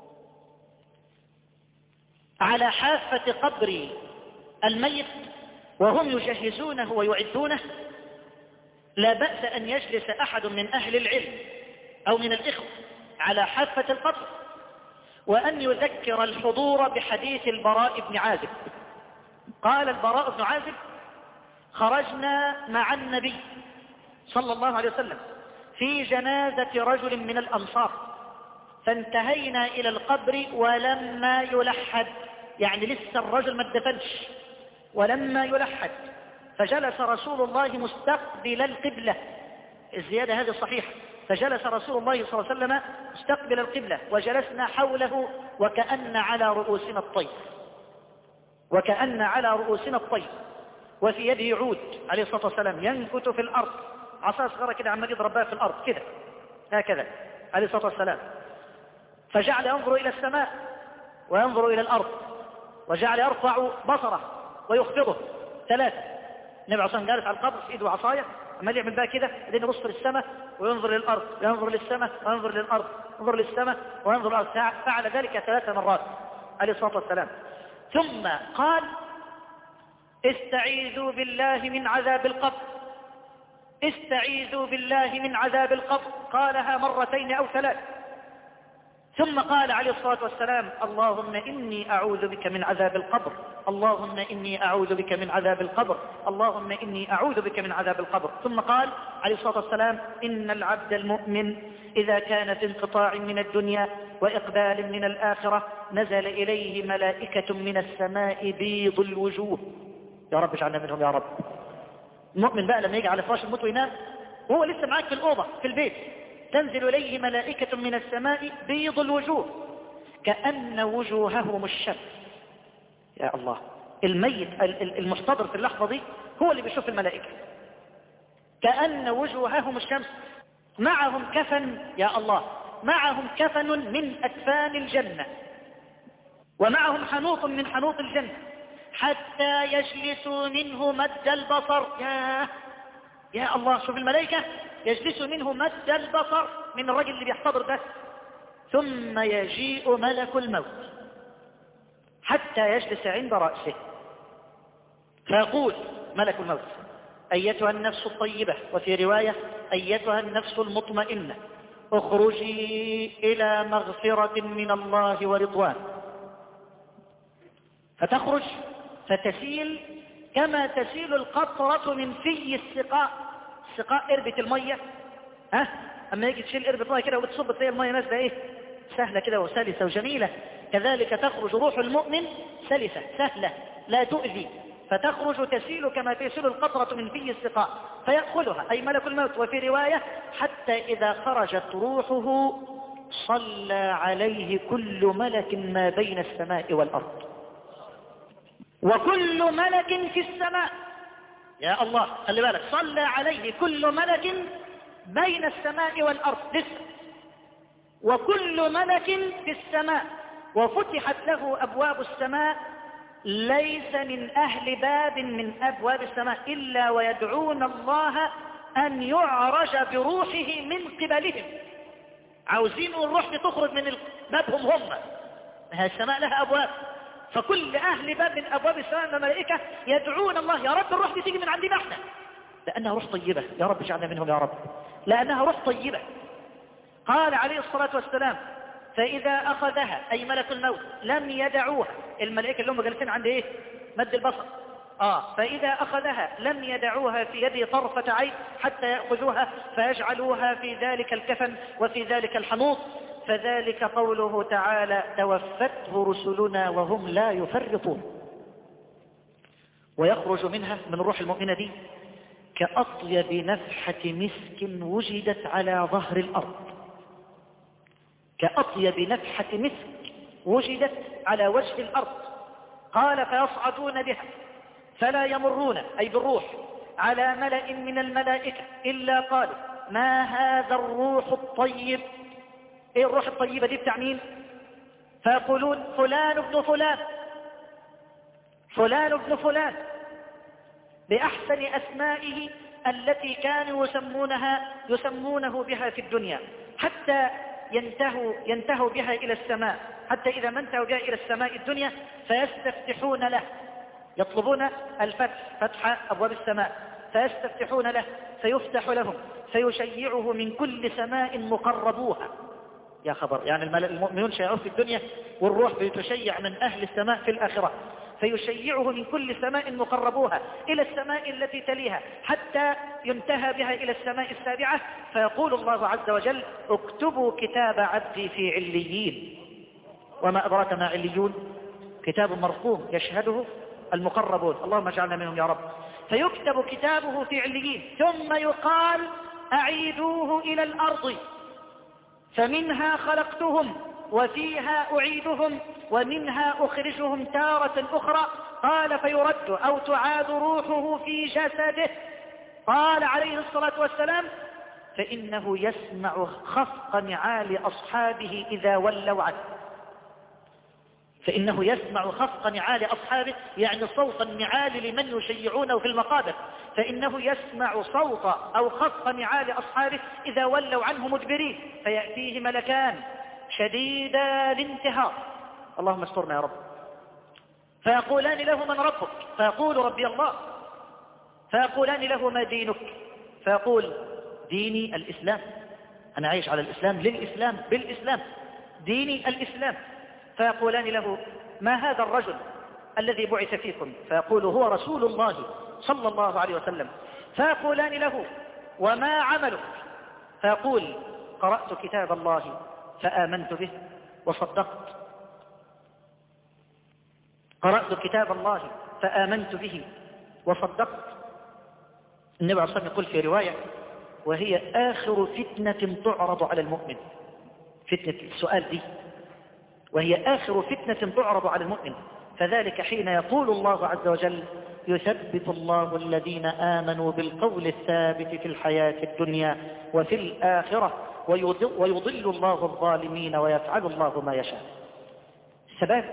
على حافة قبر الميت وهم يجهزونه ويعدونه، لا بأس أن يجلس أحد من أهل العلم أو من الإخوة على حافة القبر وأن يذكر الحضور بحديث البراء بن عازب. قال البراء بن عازب: خرجنا مع النبي صلى الله عليه وسلم في جنازة رجل من الأنصار فانتهينا إلى القبر ولما يلحد، يعني لسه الرجل ما اتدفنش، ولما يلحد فجلس رسول الله مستقبل القبلة. الزيادة هذه صحيحة، فجلس رسول الله صلى الله عليه وسلم مستقبل القبلة وجلسنا حوله وكأن على رؤوسنا الطير، وفي يده عود عليه الصلاة والسلام ينكت في الأرض، عصا صغيرة كده عمال يضرب بها في الأرض كده هكذا عليه الصلاة والسلام. فجعل ينظر إلى السماء وينظر إلى الأرض وجعل يرفع بصره ويخفضه 3. النبي عليه الصلاة والسلام جالس على القبر في إيده عصاية عمال يعمل بها كده، بعدين يبص للسماء وينظر للأرض، ينظر للسماء وينظر للأرض، ينظر للسماء وينظر للأرض. فعل ذلك 3 مرات عليه الصلاة والسلام. ثم قال: استعيذوا بالله من عذاب القبر، استعيذوا بالله من عذاب القبر، قالها 2 أو 3. ثم قال عليه الصلاة والسلام: اللهم إني أعوذ بك من عذاب القبر، اللهم إني أعوذ بك من عذاب القبر، اللهم إني أعوذ بك من عذاب القبر. ثم قال: عليه الصلاة والسلام: إن العبد المؤمن إذا كان في انقطاع من الدنيا وإقبال من الآخرة نزل إليه ملائكة من السماء بيض الوجوه. يا رب اجعلنا منهم يا رب. المؤمن بقى لما يجي على فراش الموت وينام وهو لسه معاك في الأوضة في البيت، تنزل إليه ملائكة من السماء بيض الوجوه كأن وجوههم الشمس. يا الله، الميت المحتضر في اللحظة دي هو اللي بيشوف الملائكة. كأن وجوههم الشمس، معهم كفن، يا الله، معهم كفن من أكفان الجنة، ومعهم حنوط من حنوط الجنة، حتى يجلسوا منه مد البصر. يا الله، شوف الملائكة يجلسوا منه مد البصر من الرجل اللي بيحتضر ده. ثم يجيء ملك الموت حتى يجلس عند رأسه، فيقول ملك الموت: أيتها النفس الطيبة، وفي رواية: أيتها النفس المطمئنة، اخرجي إلى مغفرة من الله ورضوان. فتخرج فتسيل كما تسيل القطرة من في السقاء. السقاء قربة المية، أما يجي تشيل قربة المية كده وبتصب تلاقي المية نازلة إيه؟ سهلة كده وسلسة وجميلة. كذلك تخرج روح المؤمن سلسة سهلة لا تؤذي، فتخرج تسيل كما تسيل القطرة من في السقاء، فيأخذها أي ملك الموت. وفي رواية: حتى إذا خرجت روحه صلى عليه كل ملك ما بين السماء والأرض. وكل ملك في السماء، يا الله خلي بالك، صلى عليه كل ملك بين السماء والأرض لسه. وكل ملك في السماء وفتحت له أبواب السماء، ليس من أهل باب من أبواب السماء إلا ويدعون الله أن يعرج بروحه من قبلهم. عاوزين الروح تخرج من بابهم هم، السماء لها أبواب، فكل أهل باب من أبواب السماء الملائكة يدعون الله: يا رب الروح دي تيجي من عندنا احنا، لأنها روح طيبة. يا رب اجعلنا منهم يا رب، لأنها روح طيبة. قال عليه الصلاة والسلام: فإذا أخذها أي ملك الموت لم يدعوها. الملائكة اللي هم جالسين عند إيه؟ مد البصر. فإذا أخذها لم يدعوها في يد طرفة عين حتى يأخذوها فيجعلوها في ذلك الكفن وفي ذلك الحنوط. فذلك قوله تعالى: توفته رسلنا وهم لا يفرطون. ويخرج منها من روح المؤمنة دي كأطيب نفحة مسك وجدت على ظهر الأرض. كأطيب نفحة مسك وجدت على وجه الأرض. قال: فيصعدون بها فلا يمرون أي بالروح على ملأ من الملائكة إلا قالوا: ما هذا الروح الطيب؟ ايه الروح الطيبة دي بتاع مين؟ فيقولون: فلان ابن فلان، فلان ابن فلان، بأحسن أسمائه التي كانوا يسمونه بها في الدنيا، حتى ينتهوا بها إلى السماء. حتى إذا ما انتهوا بها إلى السماء الدنيا فيستفتحون له، يطلبون الفتح، فتح أبواب السماء، فيستفتحون له فيفتح لهم، فيشيعه من كل سماء مقربوها. يا خبر، يعني المؤمنون شيعوا في الدنيا والروح بتشيع من أهل السماء في الآخرة، فيشيعه من كل سماء مقربوها إلى السماء التي تليها حتى ينتهى بها إلى السماء السابعة. فيقول الله عز وجل: اكتبوا كتاب عبدي في عليين. وما أدراك ما عليون؟ كتاب مرقوم يشهده المقربون، اللهم اجعلنا منهم يا رب. فيكتب كتابه في عليين، ثم يقال: أعيدوه إلى الأرض فمنها خلقتهم وفيها أعيدهم ومنها أخرجهم تارة أخرى. قال: فيرد أو تعاد روحه في جسده. قال عليه الصلاة والسلام: فإنه يسمع خفق نعال أصحابه إذا ولوا عنه. فإنه يسمع خفق نعال أصحابه، يعني صوت النعال لمن يشيعونه في المقابر. فإنه يسمع صوت أو خفق نعال أصحابه إذا ولوا عنه مدبرين، فيأتيه ملكان شديدا الانتهار، اللهم استرنا يا رب، فيقولان له: من ربك؟ فيقول: ربي الله. فيقولان له: ما دينك؟ فيقول: ديني الإسلام، أنا عايش على الإسلام، للإسلام، بالإسلام، ديني الإسلام. فيقولان له: ما هذا الرجل الذي بعث فيكم؟ فيقول: هو رسول الله صلى الله عليه وسلم. فيقولان له: وما عملك؟ فيقول قرأت كتاب الله فآمنت به وصدقت. قرأت كتاب الله فآمنت به وصدقت. النبي عليه الصلاة والسلام يقول في رواية: وهي آخر فتنة تعرض على المؤمن. فتنة السؤال دي وهي آخر فتنة تعرض على المؤمن، فذلك حين يقول الله عز وجل: يثبت الله الذين آمنوا بالقول الثابت في الحياة الدنيا وفي الآخرة ويضل الله الظالمين ويفعل الله ما يشاء. الثبات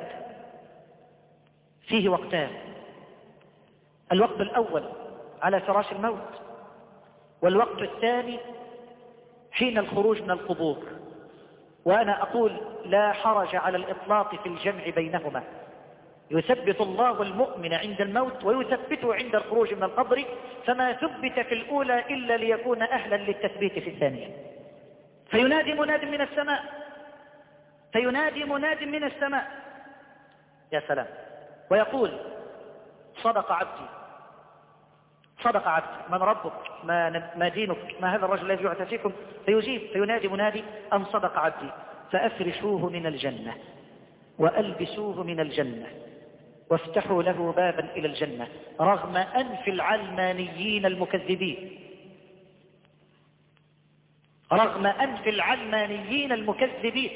فيه وقتان: الوقت الأول على فراش الموت، والوقت الثاني حين الخروج من القبور. وأنا أقول لا حرج على الإطلاق في الجمع بينهما. يثبت الله المؤمن عند الموت ويثبته عند الخروج من القبر، فما ثبت في الأولى إلا ليكون أهلا للتثبيت في الثانية. فينادي مناد من السماء، فينادي مناد من السماء، يا سلام، ويقول: صدق عبدي، صدق عبدي، من ربك؟ ما دينك؟ ما هذا الرجل الذي يعتى فيكم؟ فيجيب، فينادي منادي: أن صدق عبدي، فأفرشوه من الجنة وألبسوه من الجنة وافتحوا له بابا إلى الجنة، رغم أنف العلمانيين المكذبين، رغم أنف العلمانيين المكذبين.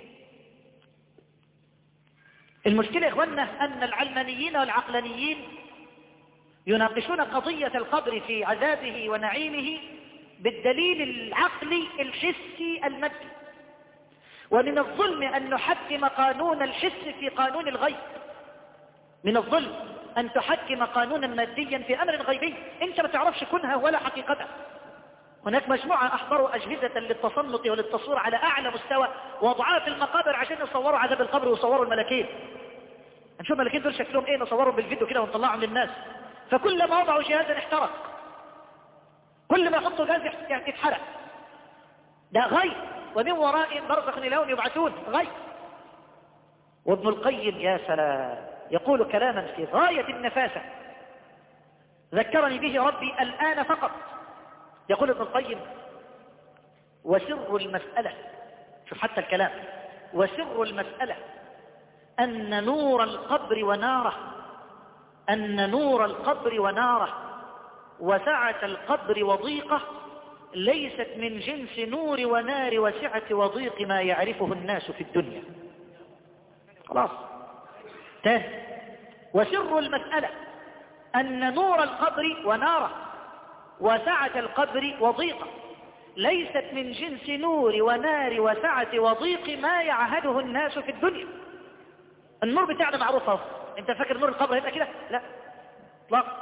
المشكلة يا إخواننا أن العلمانيين والعقلانيين يناقشون قضية القبر في عذابه ونعيمه بالدليل العقلي الحسي المادي. ومن الظلم أن نحكم قانون الحس في قانون الغيب. من الظلم أن تحكم قانونا ماديا في أمر غيبي أنت ما تعرفش كنها ولا حقيقتها. هناك مجموعة أحضروا أجهزة للتصنط وللتصوير على أعلى مستوى وضعها في المقابر عشان يصوروا عذاب القبر ويصوروا الملكين. نشوف الملكين دول شكلهم إيه، نصورهم بالفيديو كده ونطلعهم للناس. فكلما وضعوا جهازا احترق، كل ما يحطوا جهاز يتحرق. ده غيب، ومن وراء برزخ لهم يبعثون، غيب. وابن القيم يا سلام يقول كلاما في غاية النفاسة ذكرني به ربي الآن فقط. يقول ابن القيم: وسر المسألة، شوف حتى الكلام، وسر المسألة أن نور القبر وناره، أن نور القبر وناره وسعة القبر وضيقه ليست من جنس نور ونار وسعة وضيق ما يعرفه الناس في الدنيا. خلاص تاني: وسر المسألة أن نور القبر وناره وسعة القبر وضيقه ليست من جنس نور ونار وسعة وضيق ما يعهده الناس في الدنيا. النور بتاعنا معروف اهو. انت فاكر نور القبر هيبقى كده؟ لا اطلاقا.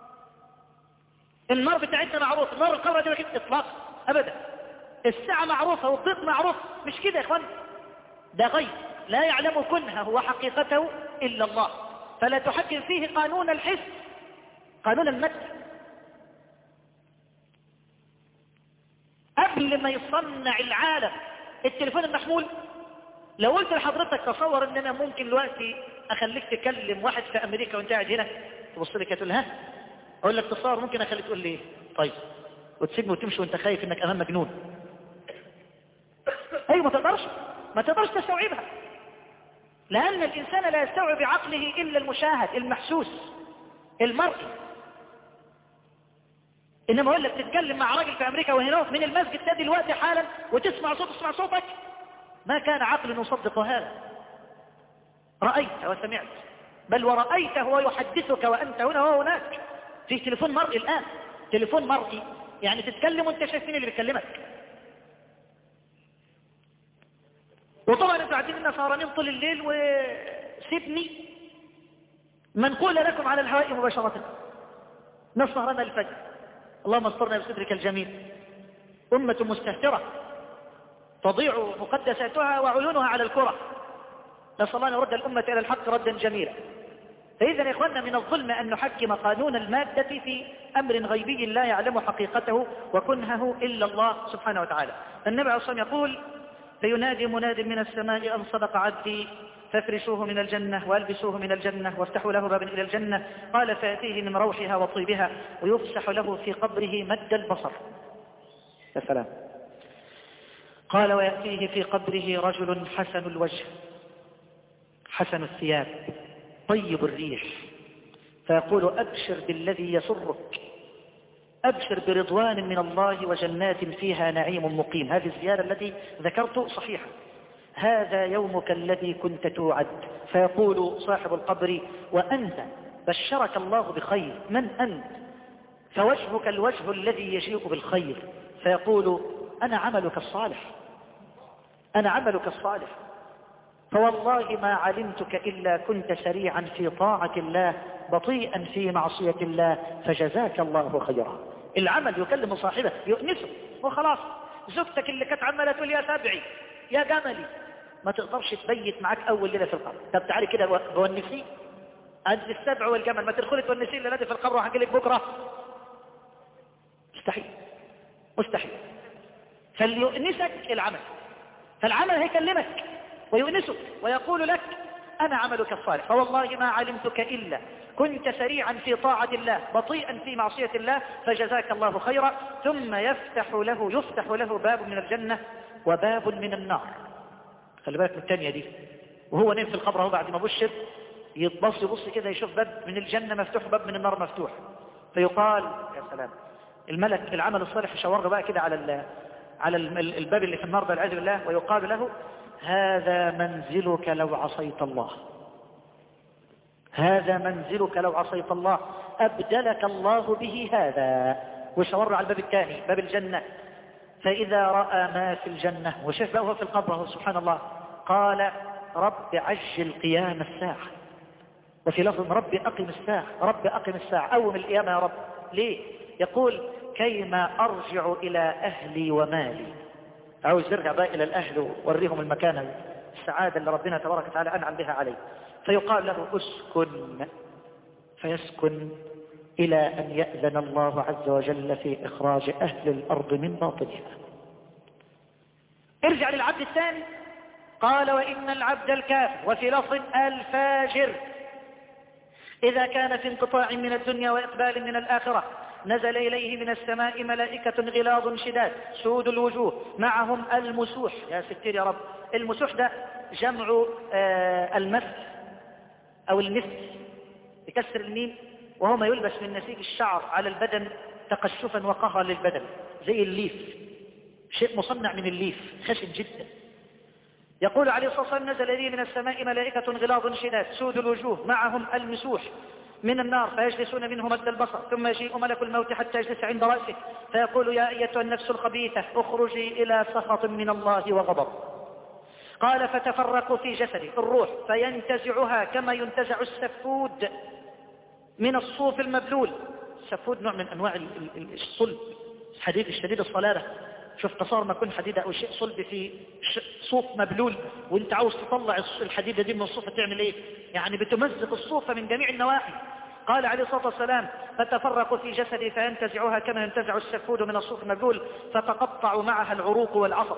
النار بتاعتنا معروف، نار القبر هتبقى كده؟ اطلاقا ابدا. الساعة معروفة والضيق معروف، مش كده يا اخوان؟ ده غيب لا يعلم كنهه وحقيقته الا الله، فلا تحكم فيه قانون الحس، قانون المد. قبل ما يصنع العالم التليفون المحمول، لو قلت لحضرتك تصور ان انا ممكن دلوقتي اخليك تكلم واحد في امريكا وانت قاعد هنا، تبص لي كده تقول ها، اقول لك تصور ممكن اخليك تقول لي طيب، وتسيبني وتمشي وانت خايف انك امام مجنون. ايوه ما تقدرش تستوعبها، لان الانسان لا يستوعب بعقله الا المشاهد المحسوس المرئي. انما اقول لك تتكلم مع راجل في امريكا وهنا من المسجد ده دلوقتي حالا وتسمع صوتك، ما كان عقل يصدق هذا. رأيت وسمعت، بل ورأيته ويحدثك وأنت هنا وهو هناك في تليفون مرئي الآن. تليفون مرئي يعني تتكلم وانت شايف مين اللي بيكلمك. وطبعا انتوا عارفين ان سهرانين طول الليل، وسيبني منقول لكم على الهواء مباشرة نسهرنا الفجر. اللهم استرنا بسترك الجميل. أمة مستهترة تضيع مقدساتها وعيونها على الكرة. نسأل الله أن يرد الأمة إلى الحق ردا جميلا. فإذا يا إخواننا من الظلم أن نحكم قانون المادة في أمر غيبي لا يعلم حقيقته وكنهه إلا الله سبحانه وتعالى. النبي عليه الصلاة والسلام يقول: فينادي مناد من السماء أن صدق عبدي فافرشوه من الجنة والبسوه من الجنة وافتحوا له بابا إلى الجنة. قال: فيأتيه من روحها وطيبها ويفسح له في قبره مد البصر. يا سلام. قال ويأتيه في قبره رجل حسن الوجه حسن الثياب طيب الريح، فيقول أبشر بالذي يسرك، أبشر برضوان من الله وجنات فيها نعيم مقيم. هذه الزيادة التي ذكرت صحيحة. هذا يومك الذي كنت توعد. فيقول صاحب القبر وأنت بشرك الله بخير، من أنت؟ فوجهك الوجه الذي يجيء بالخير. فيقول أنا عملك الصالح، أنا عملك الصالح، فوالله ما علمتك إلا كنت سريعا في طاعة الله بطيئا في معصية الله، فجزاك الله خيرا. العمل يكلم صاحبه يؤنسه وخلاص. زوجتك اللي كانت عمالة تقول يا سبعي يا جملي، ما تقدرش تبيت معاك أول ليلة في القبر. طب تعالي كده بونسي قد السبع والجمل، ما تدخلي تونسي الليلة في القبر وهجي لك بكرة. مستحيل مستحيل. فليؤنسك العمل، فالعمل هيكلمك ويؤنسك ويقول لك أنا عملك الصالح، فوالله ما علمتك إلا كنت سريعا في طاعة الله بطيئا في معصية الله، فجزاك الله خيرا. ثم يفتح له باب من الجنة وباب من النار. خلي بالك من الثانية دي. وهو نام في القبر، هو بعد ما بشر يبص كده يشوف باب من الجنة مفتوح وباب من النار مفتوح. فيقال يا سلام، الملك العمل الصالح يشاور بقى كده على الباب اللي في النار ده والعياذ بالله، ويقال له هذا منزلك لو عصيت الله، هذا منزلك لو عصيت الله، أبدلك الله به هذا. ويشاور على الباب الثاني باب الجنة. فإذا رأى ما في الجنة وشاف بقى هو في القبر سبحان الله، قال رب عجل قيام الساعة. وفي لفظ رب أقم الساعة، رب أقم الساعة، أوم القيامة يا رب. ليه؟ يقول كيما أرجع إلى أهلي ومالي. عاوز يرجع بقى إلى الأهل ووريهم المكانة السعادة اللي ربنا تبارك وتعالى أنعم بها عليه. فيقال له اسكن، فيسكن إلى أن يأذن الله عز وجل في إخراج أهل الأرض من باطنها. ارجع للعبد الثاني. قال وإن العبد الكافر، وفي لفظ الفاجر، إذا كان في انقطاع من الدنيا وإقبال من الآخرة، نزل إليه من السماء ملائكة غلاظ شداد سود الوجوه معهم المسوح. يا ستير يا رب، المسوح ده جمع المس أو المس بكسر الميم، وهو ما يلبس من نسيج الشعر على البدن تقشفا وقهرا للبدن، زي الليف، شيء مصنع من الليف خشن جدا. يقول عليه الصلاة والسلام نزل إليه من السماء ملائكة غلاظ شداد سود الوجوه معهم المسوح من النار، فيجلسون منه مد البصر، ثم يجيء ملك الموت حتى يجلس عند رأسه فيقول يا أيتها النفس الخبيثة اخرجي إلى سخط من الله وغضب. قال فتفرق في جسده الروح فينتزعها كما ينتزع السفود من الصوف المبلول. السفود نوع من أنواع الصلب، الحديد الشديد الصلالة. شوف تصار ما يكون حديدة أو شيء صلب في صوف مبلول، وانت عاوز تطلع الحديدة دي من الصوفة تعمل ايه؟ يعني بتمزق الصوفة من جميع النواحي. قال عليه الصلاة والسلام فتفرق في جسدي فينتزعها كما ينتزع السفود من الصوف المبلول، فتقطع معها العروق والعصب،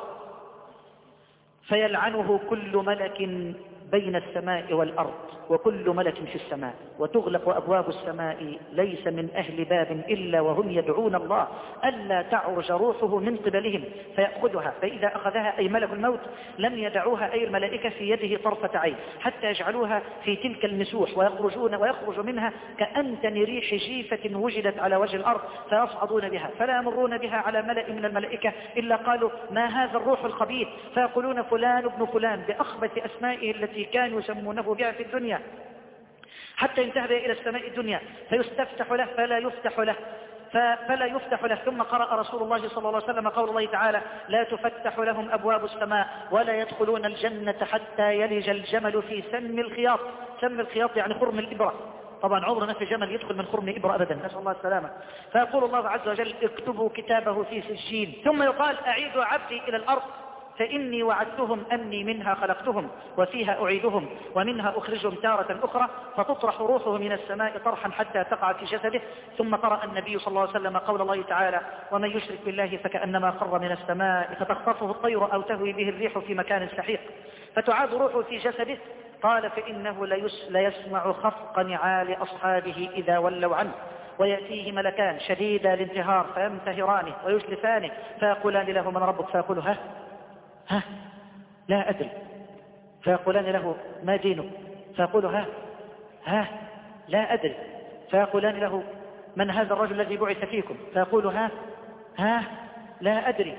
فيلعنه كل ملك بين السماء والأرض وكل ملك في السماء، وتغلق أبواب السماء ليس من أهل باب إلا وهم يدعون الله ألا تعرج روحه من قبلهم فيأخذها، فإذا أخذها أي ملك الموت لم يدعوها أي الملائكة في يده طرفة عين حتى يجعلوها في تلك المسوح، ويخرج منها كأنتن ريح جيفة وجدت على وجه الأرض، فيصعدون بها فلا يمرون بها على ملأ من الملائكة إلا قالوا ما هذا الروح الخبيث، فيقولون فلان ابن فلان بأخبث أسمائه التي كانوا يسمونه بها في الدنيا، حتى ينتهي إلى السماء الدنيا فيستفتح له فلا يفتح له. ثم قرأ رسول الله صلى الله عليه وسلم قول الله تعالى لا تفتح لهم أبواب السماء ولا يدخلون الجنة حتى يلج الجمل في سم الخياط. سم الخياط يعني خرم الإبرة، طبعا عمرنا في جمل يدخل من خرم إبرة أبدا، نسأل الله السلامة. فيقول الله عز وجل اكتبوا كتابه في سجين، ثم يقال أعيدوا عبدي إلى الأرض فإني وعدتهم أني منها خلقتهم وفيها أعيدهم ومنها أخرجهم تارة أخرى، فتطرح روحه من السماء طرحا حتى تقع في جسده. ثم قرأ النبي صلى الله عليه وسلم قول الله تعالى ومن يشرك بالله فكأنما خر من السماء فتخطفه الطير أو تهوي به الريح في مكان سحيق، فتعاد روحه في جسده. قال فإنه ليسمع خفق نعال أصحابه إذا ولوا عنه، ويأتيه ملكان شديدا الانتهار فينتهرانه ويجلسانه فيقولان له من ربك؟ فيقول ها لا أدري. فيقولان له ما دينك؟ فيقول ها لا أدري. فيقولان له من هذا الرجل الذي بعث فيكم؟ فيقول ها لا أدري.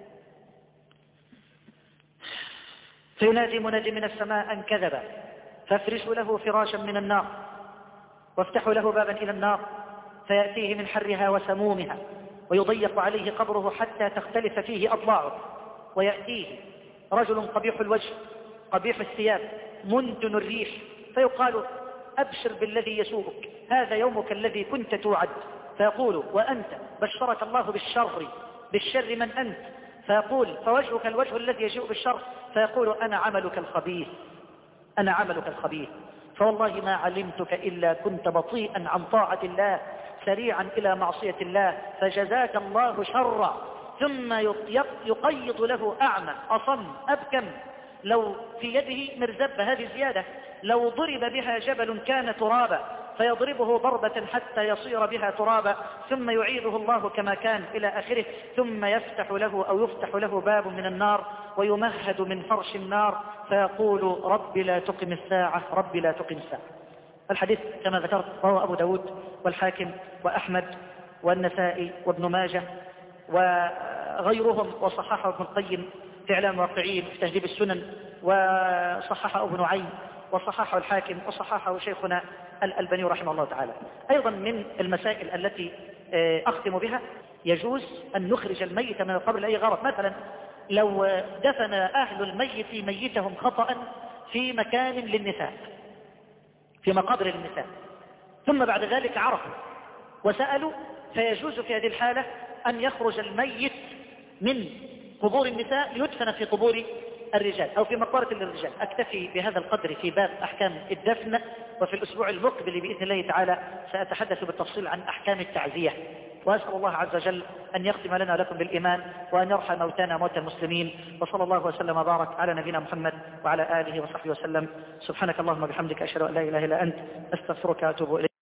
فينادي منادي من السماء أن كذب، فافرشوا له فراشا من النار وافتحوا له بابا إلى النار فيأتيه من حرها وسمومها ويضيق عليه قبره حتى تختلف فيه أضلاعه. ويأتيه رجل قبيح الوجه قبيح الثياب منتن الريح فيقال أبشر بالذي يسوءك، هذا يومك الذي كنت توعد. فيقول وأنت بشرك الله بالشر من أنت؟ فيقول فوجهك الوجه الذي يجيء بالشر. فيقول أنا عملك الخبيث فوالله ما علمتك إلا كنت بطيئا عن طاعة الله سريعا إلى معصية الله فجزاك الله شرا. ثم يقيض له أعمى أصم أبكم لو في يده مرزبة، هذه زيادة، لو ضرب بها جبل كان ترابا فيضربه ضربة حتى يصير بها ترابا ثم يعيده الله كما كان إلى آخره. ثم يفتح له باب من النار ويمهد من فرش النار فيقول رب لا تقم الساعة. الحديث كما ذكرت رواه أبو داود والحاكم وأحمد والنسائي وابن ماجه وغيرهم، وصححه ابن القيم في إعلام الواقعين في تهذيب السنن، وصححه ابن نعيم وصححه الحاكم وصححه شيخنا الألباني رحمه الله تعالى. أيضا من المسائل التي أختم بها يجوز أن نخرج الميت من القبر لأي غرض. مثلا لو دفن أهل الميت ميتهم خطأ في مكان للنساء، في مقابر للنساء، ثم بعد ذلك عرفوا وسألوا، فيجوز في هذه الحالة أن يخرج الميت من قبور النساء ليدفن في قبور الرجال أو في مقبرة للرجال. أكتفي بهذا القدر في باب أحكام الدفن، وفي الأسبوع المقبل بإذن الله تعالى سأتحدث بالتفصيل عن أحكام التعزية. وأسأل الله عز وجل أن يختم لنا لكم بالإيمان وأن يرحم موتانا موتى المسلمين، وصلى الله وسلم وبارك على نبينا محمد وعلى آله وصحبه وسلم. سبحانك اللهم وبحمدك أشهد أن لا إله إلا أنت أستغفرك وأتوب إليك.